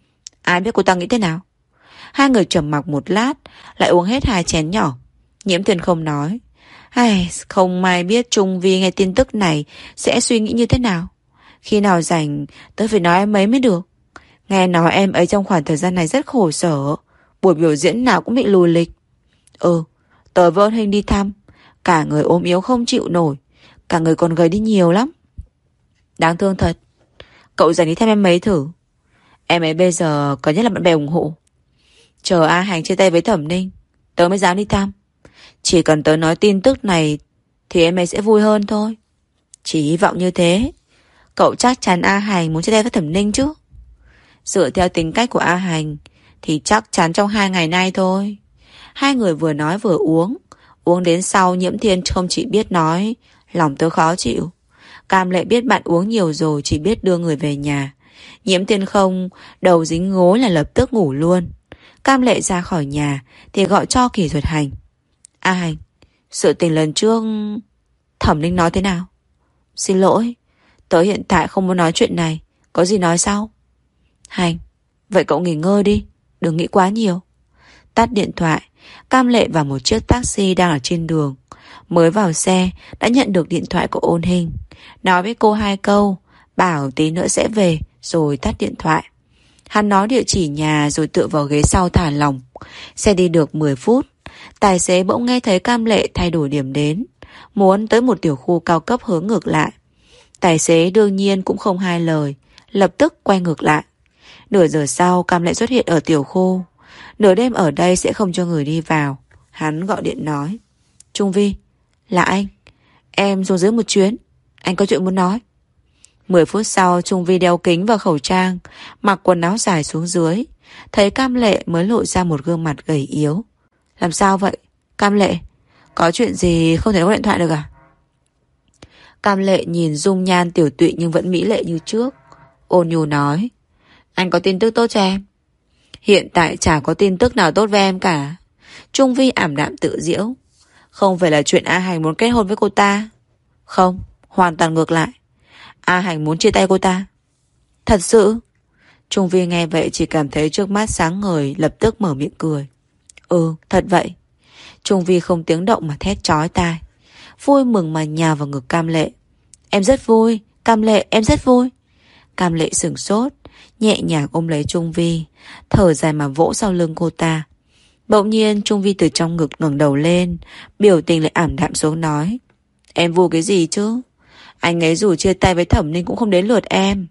Ai biết cô ta nghĩ thế nào? Hai người trầm mặc một lát, lại uống hết 2 chén nhỏ. Nhiễm Thiên không nói. Ai, không ai biết Trung Vi nghe tin tức này sẽ suy nghĩ như thế nào. Khi nào rảnh, tớ phải nói em ấy mới được. Nghe nói em ấy trong khoảng thời gian này rất khổ sở. Buổi biểu diễn nào cũng bị lùi lịch. Tớ với ôn hình đi thăm. Cả người ốm yếu không chịu nổi. Cả người còn gầy đi nhiều lắm. Đáng thương thật. Cậu dành đi thăm em ấy thử. Em ấy bây giờ có nhất là bạn bè ủng hộ. Chờ A Hành chia tay với Thẩm Ninh, tớ mới dám đi thăm. Chỉ cần tớ nói tin tức này thì em ấy sẽ vui hơn thôi. Chỉ hy vọng như thế. Cậu chắc chắn A Hành muốn chia tay với Thẩm Ninh chứ? Dựa theo tính cách của A Hành thì chắc chắn trong 2 ngày nay thôi. Hai người vừa nói vừa uống. Uống đến sau Nhiễm Thiên không chỉ biết nói, lòng tớ khó chịu. Cam Lệ biết bạn uống nhiều rồi, chỉ biết đưa người về nhà. Nhiễm Thiên không, đầu dính gối là lập tức ngủ luôn. Cam Lệ ra khỏi nhà thì gọi cho Kỷ Duyệt Hành. A Hành, sự tình lần trước Thẩm Ninh nói thế nào? Xin lỗi, tớ hiện tại không muốn nói chuyện này. Có gì nói sau. Hành, vậy cậu nghỉ ngơi đi, đừng nghĩ quá nhiều. Tắt điện thoại, Cam Lệ vào một chiếc taxi đang ở trên đường. Mới vào xe đã nhận được điện thoại của Ôn Hình. Nói với cô 2 câu, bảo tí nữa sẽ về, rồi tắt điện thoại. Hắn nói địa chỉ nhà rồi tựa vào ghế sau thả lỏng. Xe đi được 10 phút, tài xế bỗng nghe thấy Cam Lệ thay đổi điểm đến, muốn tới một tiểu khu cao cấp hướng ngược lại. Tài xế đương nhiên cũng không hai lời, lập tức quay ngược lại. Nửa giờ sau Cam Lệ xuất hiện ở tiểu khu. Nửa đêm ở đây sẽ không cho người đi vào. Hắn gọi điện nói. Trung Vi, là anh. Em xuống dưới một chuyến, anh có chuyện muốn nói. 10 phút sau Trung Vi đeo kính và khẩu trang, mặc quần áo dài xuống dưới. Thấy Cam Lệ mới lộ ra một gương mặt gầy yếu. Làm sao vậy? Cam Lệ, có chuyện gì không thể có điện thoại được à? Cam Lệ nhìn dung nhan tiểu tụy nhưng vẫn mỹ lệ như trước. Ôn nhu nói. Anh có tin tức tốt cho em. Hiện tại chả có tin tức nào tốt với em cả. Trung Vi ảm đạm tự giễu. Không phải là chuyện A Hành muốn kết hôn với cô ta. Không, hoàn toàn ngược lại. A Hành muốn chia tay cô ta. Thật sự? Trung Vi nghe vậy chỉ cảm thấy trước mắt sáng ngời, lập tức mở miệng cười. Thật vậy. Trung Vi không tiếng động mà thét chói tai. Vui mừng mà nhào vào ngực Cam Lệ. Em rất vui, Cam Lệ, em rất vui. Cam Lệ sửng sốt, nhẹ nhàng ôm lấy Trung Vi, thở dài mà vỗ sau lưng cô ta. Bỗng nhiên Trung Vi từ trong ngực ngẩng đầu lên, biểu tình lại ảm đạm xuống nói. Em vui cái gì chứ? Anh ấy dù chia tay với Thẩm Ninh cũng không đến lượt em.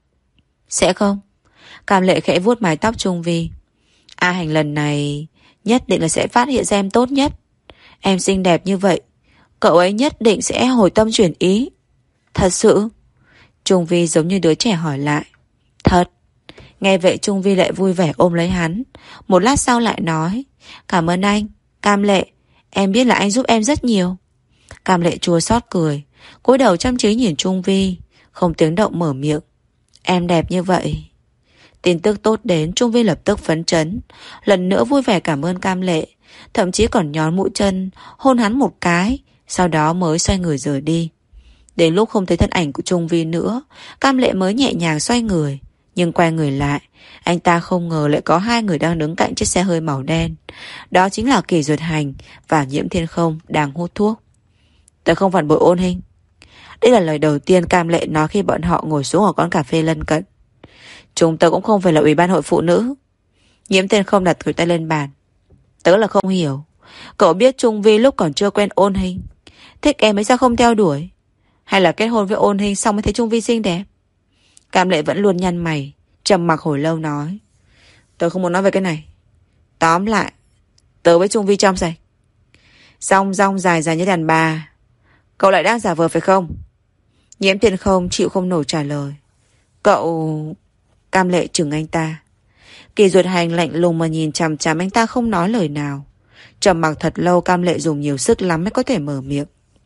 Sẽ không? Cam Lệ khẽ vuốt mái tóc Trung Vi. A Hành lần này nhất định là sẽ phát hiện ra em tốt nhất. Em xinh đẹp như vậy, cậu ấy nhất định sẽ hồi tâm chuyển ý. Thật sự? Trung Vi giống như đứa trẻ hỏi lại. Thật. Nghe vậy Trung Vi lại vui vẻ ôm lấy hắn. Một lát sau lại nói. Cảm ơn anh, Cam Lệ. Em biết là anh giúp em rất nhiều. Cam Lệ chua xót cười, cúi đầu chăm chú nhìn Trung Vi, không tiếng động mở miệng. Em đẹp như vậy. Tin tức tốt đến, Trung Vi lập tức phấn chấn, lần nữa vui vẻ cảm ơn Cam Lệ, thậm chí còn nhón mũi chân hôn hắn một cái, sau đó mới xoay người rời đi. Đến lúc không thấy thân ảnh của Trung Vi nữa, Cam Lệ mới nhẹ nhàng xoay người. Nhưng quay người lại, anh ta không ngờ lại có 2 người đang đứng cạnh chiếc xe hơi màu đen. Đó chính là Kỷ Duyệt Hành và Nhiễm Thiên Không đang hút thuốc. Tớ không phản bội Ôn Hình. Đây là lời đầu tiên Cam Lệ nói khi bọn họ ngồi xuống ở quán cà phê lân cận. Chúng tớ cũng không phải là ủy ban hội phụ nữ. Nhiễm Thiên Không đặt cử tay lên bàn. Tớ là không hiểu. Cậu biết Trung Vi lúc còn chưa quen Ôn Hình, thích em ấy sao không theo đuổi? Hay là kết hôn với Ôn Hình xong mới thấy Trung Vi xinh đẹp? Cam Lệ vẫn luôn nhăn mày, trầm mặc hồi lâu nói. Tớ không muốn nói về cái này. Tóm lại, tớ với Trung Vi trong sạch. Song rong dài dài như đàn bà. Cậu lại đang giả vờ phải không? Nhiễm Thiên Không chịu không nổi trả lời. Cậu... Cam Lệ chừng anh ta. Kỷ Duyệt Hành lạnh lùng mà nhìn chằm chằm anh ta không nói lời nào. Trầm mặc thật lâu, Cam Lệ dùng nhiều sức lắm mới có thể mở miệng.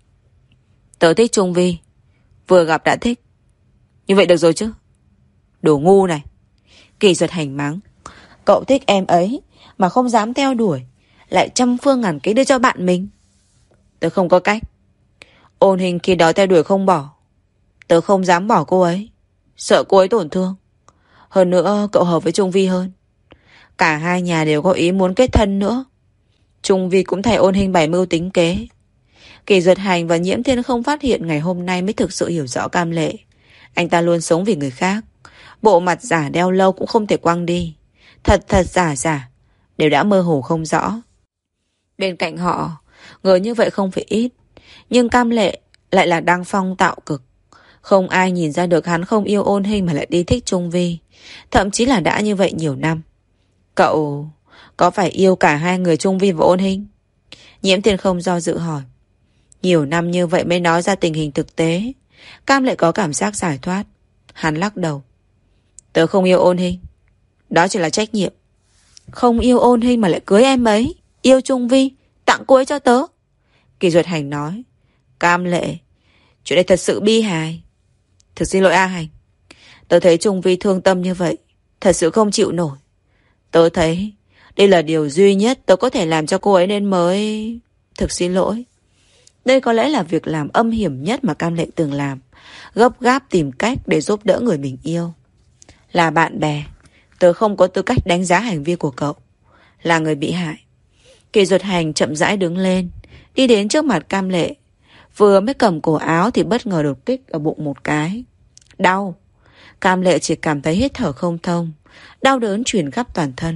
Tớ thích Trung Vi. Vừa gặp đã thích. Như vậy được rồi chứ? Đồ ngu này. Kỷ Duyệt Hành mắng. Cậu thích em ấy mà không dám theo đuổi, lại trăm phương ngàn kế đưa cho bạn mình. Tớ không có cách. Ôn Hình khi đó theo đuổi không bỏ. Tớ không dám bỏ cô ấy, sợ cô ấy tổn thương. Hơn nữa cậu hợp với Trung Vi hơn. Cả hai nhà đều có ý muốn kết thân nữa. Trung Vi cũng thay Ôn Hình bày mưu tính kế. Kỳ Duật Hành và Nhiễm Thiên không phát hiện ngày hôm nay mới thực sự hiểu rõ Cam Lệ. Anh ta luôn sống vì người khác. Bộ mặt giả đeo lâu cũng không thể quăng đi. Thật thật giả giả đều đã mơ hồ không rõ. Bên cạnh họ, người như vậy không phải ít. Nhưng Cam Lệ lại là đăng phong tạo cực. Không ai nhìn ra được hắn không yêu Ôn Hình mà lại đi thích Trung Vi. Thậm chí là đã như vậy nhiều năm. Cậu có phải yêu cả hai người Trung Vi và Ôn Hình? Nhiễm Thiên không do dự hỏi. Nhiều năm như vậy mới nói ra tình hình thực tế. Cam Lệ có cảm giác giải thoát. Hắn lắc đầu. Tớ không yêu Ôn Hình. Đó chỉ là trách nhiệm. Không yêu Ôn Hình mà lại cưới em ấy. Yêu Trung Vi, tặng cô ấy cho tớ. Kỳ Duật Hành nói. Cam Lệ, chuyện này thật sự bi hài. Thực xin lỗi A Hành. Tớ thấy Trung Vi thương tâm như vậy, thật sự không chịu nổi. Tớ thấy đây là điều duy nhất tớ có thể làm cho cô ấy nên mới... Thực xin lỗi. Đây có lẽ là việc làm âm hiểm nhất mà Cam Lệ từng làm. Gấp gáp tìm cách để giúp đỡ người mình yêu. Là bạn bè, tớ không có tư cách đánh giá hành vi của cậu. Là người bị hại. Kỳ Duật Hành chậm rãi đứng lên, đi đến trước mặt Cam Lệ. Vừa mới cầm cổ áo thì bất ngờ đột kích ở bụng một cái. Đau. Cam Lệ chỉ cảm thấy hít thở không thông. Đau đớn truyền khắp toàn thân.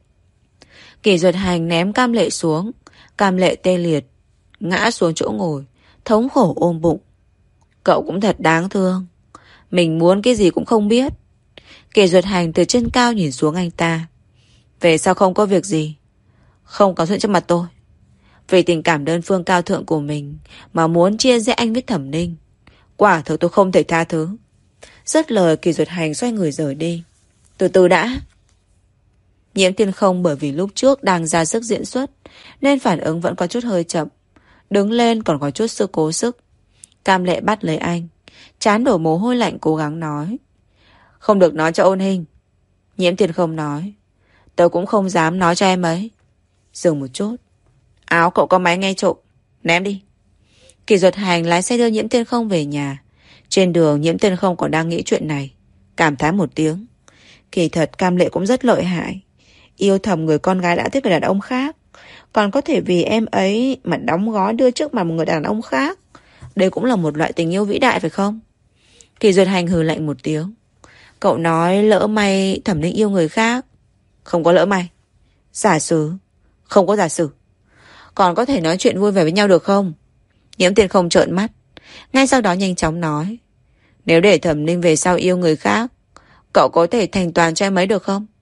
Kỳ Duật Hành ném Cam Lệ xuống. Cam Lệ tê liệt, ngã xuống chỗ ngồi, thống khổ ôm bụng. Cậu cũng thật đáng thương. Mình muốn cái gì cũng không biết. Kỳ Duật Hành từ trên cao nhìn xuống anh ta. Về sao không có việc gì? Không có chuyện trước mặt tôi. Vì tình cảm đơn phương cao thượng của mình mà muốn chia rẽ anh với Thẩm Ninh. Quả thực tôi không thể tha thứ. Dứt lời, Kỳ Duật Hành xoay người rời đi. Từ từ đã. Nhiễm Thiên không bởi vì lúc trước đang ra sức diễn xuất nên phản ứng vẫn có chút hơi chậm. Đứng lên còn có chút sự cố sức. Cam Lệ bắt lấy anh, trán đổ mồ hôi lạnh cố gắng nói. Không được nói cho Ôn Hình. Nhiễm Thiên không nói. Tớ cũng không dám nói cho em ấy. Dừng một chút. Áo cậu có máy nghe trộm, ném đi. Kỳ Duật Hành lái xe đưa Nhiễm Thiên không về nhà. Trên đường Nhiễm Thiên không còn đang nghĩ chuyện này, cảm thán một tiếng. Kỳ thật Cam Lệ cũng rất lợi hại. Yêu thầm người con gái đã thích người đàn ông khác, còn có thể vì em ấy mà đóng gói đưa trước mặt một người đàn ông khác. Đây cũng là một loại tình yêu vĩ đại phải không? Kỳ Duật Hành hừ lạnh một tiếng. Cậu nói lỡ may Thẩm Ninh yêu người khác. Không có lỡ may. Giả sử. Không có giả sử. Còn có thể nói chuyện vui vẻ với nhau được không? Nhiễm Thiên không trợn mắt. Ngay sau đó nhanh chóng nói. Nếu để Thẩm Ninh về sau yêu người khác, cậu có thể thành toàn cho em ấy được không?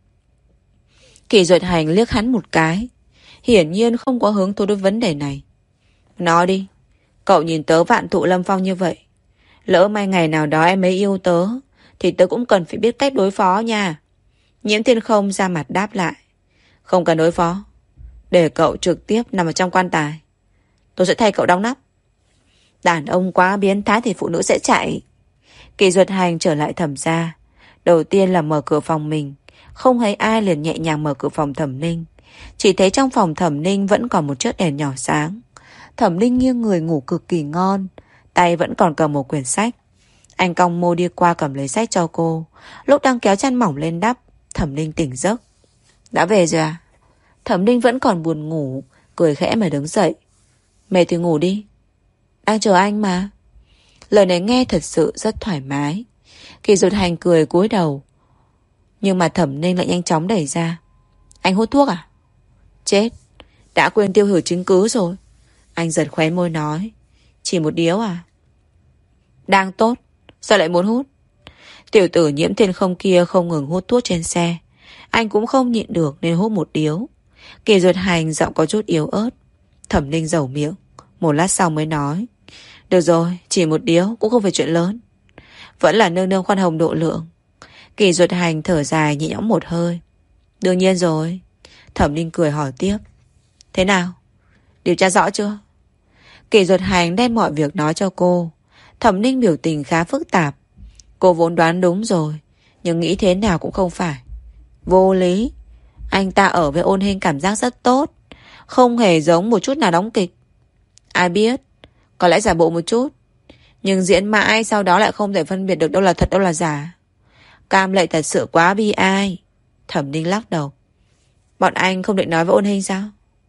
Kỳ Duật Hành liếc hắn một cái. Hiển nhiên không có hứng thú đối vấn đề này. Nói đi. Cậu nhìn tớ vạn thụ lâm phong như vậy. Lỡ may ngày nào đó em ấy yêu tớ thì tớ cũng cần phải biết cách đối phó nha. Nhiễm Thiên không ra mặt đáp lại. Không cần đối phó. Để cậu trực tiếp nằm ở trong quan tài. Tôi sẽ thay cậu đóng nắp. Đàn ông quá biến thái thì phụ nữ sẽ chạy. Kỳ Duật Hành trở lại Thẩm gia. Đầu tiên là mở cửa phòng mình. Không thấy ai liền nhẹ nhàng mở cửa phòng Thẩm Ninh. Chỉ thấy trong phòng Thẩm Ninh vẫn còn một chiếc đèn nhỏ sáng. Thẩm Ninh nghiêng người ngủ cực kỳ ngon. Tay vẫn còn cầm một quyển sách. Anh cong môi đi qua cầm lấy sách cho cô. Lúc đang kéo chăn mỏng lên đắp, Thẩm Ninh tỉnh giấc. Đã về rồi à? Thẩm Ninh vẫn còn buồn ngủ, cười khẽ mà đứng dậy. Mệt thì ngủ đi. Đang chờ anh mà. Lời này nghe thật sự rất thoải mái. Kỳ Duật Hành cười cúi đầu. Nhưng mà Thẩm Ninh lại nhanh chóng đẩy ra. Anh hút thuốc à? Chết, đã quên tiêu hủy chứng cứ rồi. Anh giật khóe môi nói. Chỉ một điếu à? Đang tốt, sao lại muốn hút? Tiểu tử Nhiễm Thiên không kia không ngừng hút thuốc trên xe. Anh cũng không nhịn được nên hút một điếu. Kỳ Duật Hành giọng có chút yếu ớt. Thẩm Ninh dẩu miệng. Một lát sau mới nói. Được rồi, chỉ một điếu cũng không phải chuyện lớn. Vẫn là nương nương khoan hồng độ lượng. Kỳ Duật Hành thở dài nhẹ nhõm một hơi. Đương nhiên rồi. Thẩm Ninh cười hỏi tiếp. Thế nào? Điều tra rõ chưa? Kỳ Duật Hành đem mọi việc nói cho cô. Thẩm Ninh biểu tình khá phức tạp. Cô vốn đoán đúng rồi, nhưng nghĩ thế nào cũng không phải. Vô lý. Anh ta ở với Ôn Hình cảm giác rất tốt, không hề giống một chút nào đóng kịch. Ai biết, có lẽ giả bộ một chút, nhưng diễn mãi sau đó lại không thể phân biệt được đâu là thật đâu là giả. Cam Lệ thật sự quá bi ai. Thẩm Ninh lắc đầu. Bọn anh không định nói với Ôn Hinh sao?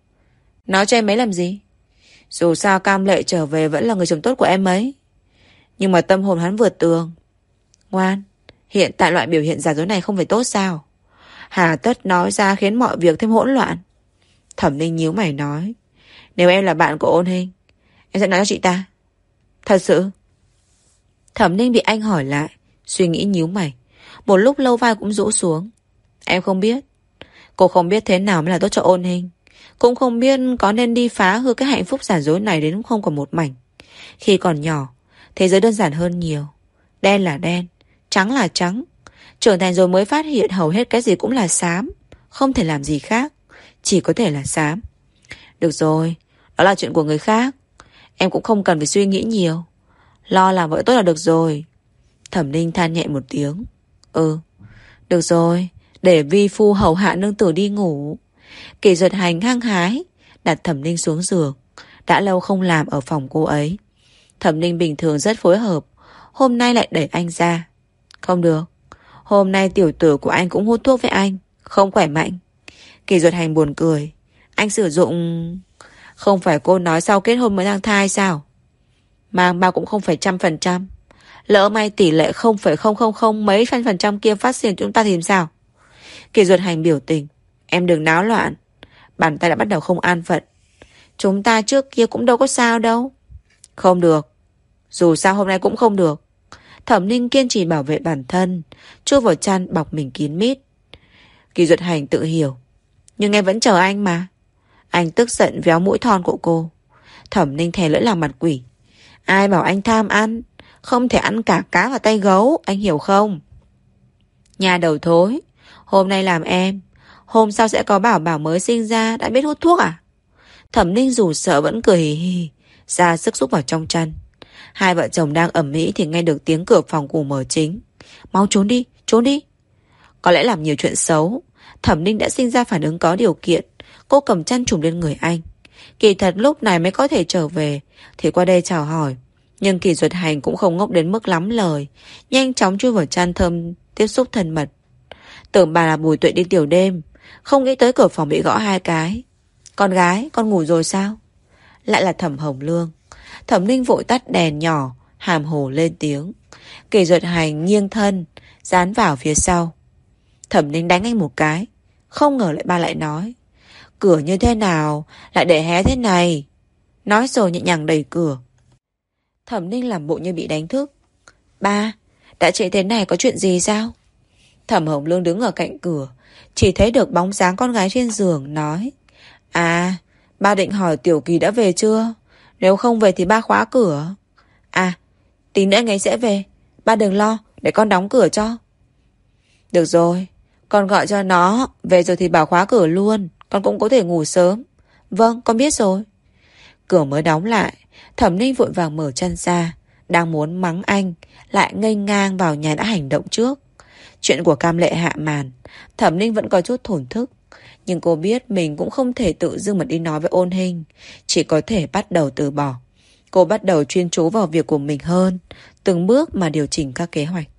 Nói cho em ấy làm gì? Dù sao Cam Lệ trở về vẫn là người chồng tốt của em ấy. Nhưng mà tâm hồn hắn vượt tường. Ngoan, hiện tại loại biểu hiện giả dối này không phải tốt sao? Hà tất nói ra khiến mọi việc thêm hỗn loạn. Thẩm Ninh nhíu mày nói. Nếu em là bạn của Ôn Hinh, em sẽ nói cho chị ta. Thật sự? Thẩm Ninh bị anh hỏi lại, suy nghĩ nhíu mày. Một lúc lâu vai cũng rũ xuống. Em không biết. Cô không biết thế nào mới là tốt cho Ôn Hinh. Cũng không biết có nên đi phá hư cái hạnh phúc giả dối này đến không còn một mảnh. Khi còn nhỏ, thế giới đơn giản hơn nhiều. Đen là đen, trắng là trắng. Trưởng thành rồi mới phát hiện hầu hết cái gì cũng là xám. Không thể làm gì khác, chỉ có thể là xám. Được rồi, đó là chuyện của người khác. Em cũng không cần phải suy nghĩ nhiều. Lo làm vợ tốt là được rồi. Thẩm Ninh than nhẹ một tiếng. Ừ, được rồi, để vi phu hầu hạ nương tử đi ngủ. Kỷ Duật Hành hăng hái đặt Thẩm Ninh xuống giường. Đã lâu không làm ở phòng cô ấy. Thẩm Ninh bình thường rất phối hợp, hôm nay lại đẩy anh ra. Không được, hôm nay tiểu tử của anh cũng hút thuốc với anh, không khỏe mạnh. Kỷ Duật Hành buồn cười. Anh sử dụng... Không phải cô nói sau kết hôn mới mang thai sao? Mang bao cũng không phải 100%. Lỡ may tỷ lệ 0,000 mấy phần trăm kia phát sinh chúng ta thì sao? Kỷ Duật Hành biểu tình. Em đừng náo loạn. Bàn tay đã bắt đầu không an phận. Chúng ta trước kia cũng đâu có sao đâu. Không được. Dù sao hôm nay cũng không được. Thẩm Ninh kiên trì bảo vệ bản thân, chui vào chăn bọc mình kín mít. Kỷ Duật Hành tự hiểu. Nhưng em vẫn chờ anh mà. Anh tức giận véo mũi thon của cô. Thẩm Ninh thè lưỡi làm mặt quỷ. Ai bảo anh tham ăn? Không thể ăn cả cá và tay gấu, anh hiểu không? Nhà đầu thối. Hôm nay làm em, hôm sau sẽ có bảo bảo mới sinh ra. Đã biết hút thuốc à? Thẩm Ninh dù sợ vẫn cười hì hì, ra sức xúc vào trong chăn. Hai vợ chồng đang ầm ĩ thì nghe được tiếng cửa phòng ngủ mở chính. Mau trốn đi, trốn đi. Có lẽ làm nhiều chuyện xấu, Thẩm Ninh đã sinh ra phản ứng có điều kiện. Cô cầm chăn trùm lên người anh. Kỳ thật lúc này mới có thể trở về thì qua đây chào hỏi. Nhưng Kỷ Duật Hành cũng không ngốc đến mức lắm lời, nhanh chóng chui vào chăn thơm tiếp xúc thân mật. Tưởng bà là Bùi Tuệ đi tiểu đêm, không nghĩ tới cửa phòng bị gõ 2 cái. Con gái, con ngủ rồi sao? Lại là Thẩm Hồng Lương. Thẩm Ninh vội tắt đèn nhỏ, hàm hồ lên tiếng. Kỷ Duật Hành nghiêng thân, dán vào phía sau. Thẩm Ninh đánh anh một cái. Không ngờ lại ba lại nói. Cửa như thế nào, lại để hé thế này? Nói rồi nhẹ nhàng đẩy cửa. Thẩm Ninh làm bộ như bị đánh thức. Ba, đã trễ thế này có chuyện gì sao? Thẩm Hồng Lương đứng ở cạnh cửa, chỉ thấy được bóng dáng con gái trên giường, nói. À, ba định hỏi Tiểu Kỳ đã về chưa? Nếu không về thì ba khóa cửa. À, tí nữa anh ấy sẽ về. Ba đừng lo, để con đóng cửa cho. Được rồi, con gọi cho nó. Về rồi thì bảo khóa cửa luôn. Con cũng có thể ngủ sớm. Vâng, con biết rồi. Cửa mới đóng lại, Thẩm Ninh vội vàng mở chân ra. Đang muốn mắng anh, lại nghênh ngang vào nhà đã hành động trước. Chuyện của Cam Lệ hạ màn, Thẩm Ninh vẫn có chút thổn thức. Nhưng cô biết mình cũng không thể tự dưng mà đi nói với Ôn Hinh. Chỉ có thể bắt đầu từ bỏ. Cô bắt đầu chuyên chú vào việc của mình hơn, từng bước mà điều chỉnh các kế hoạch.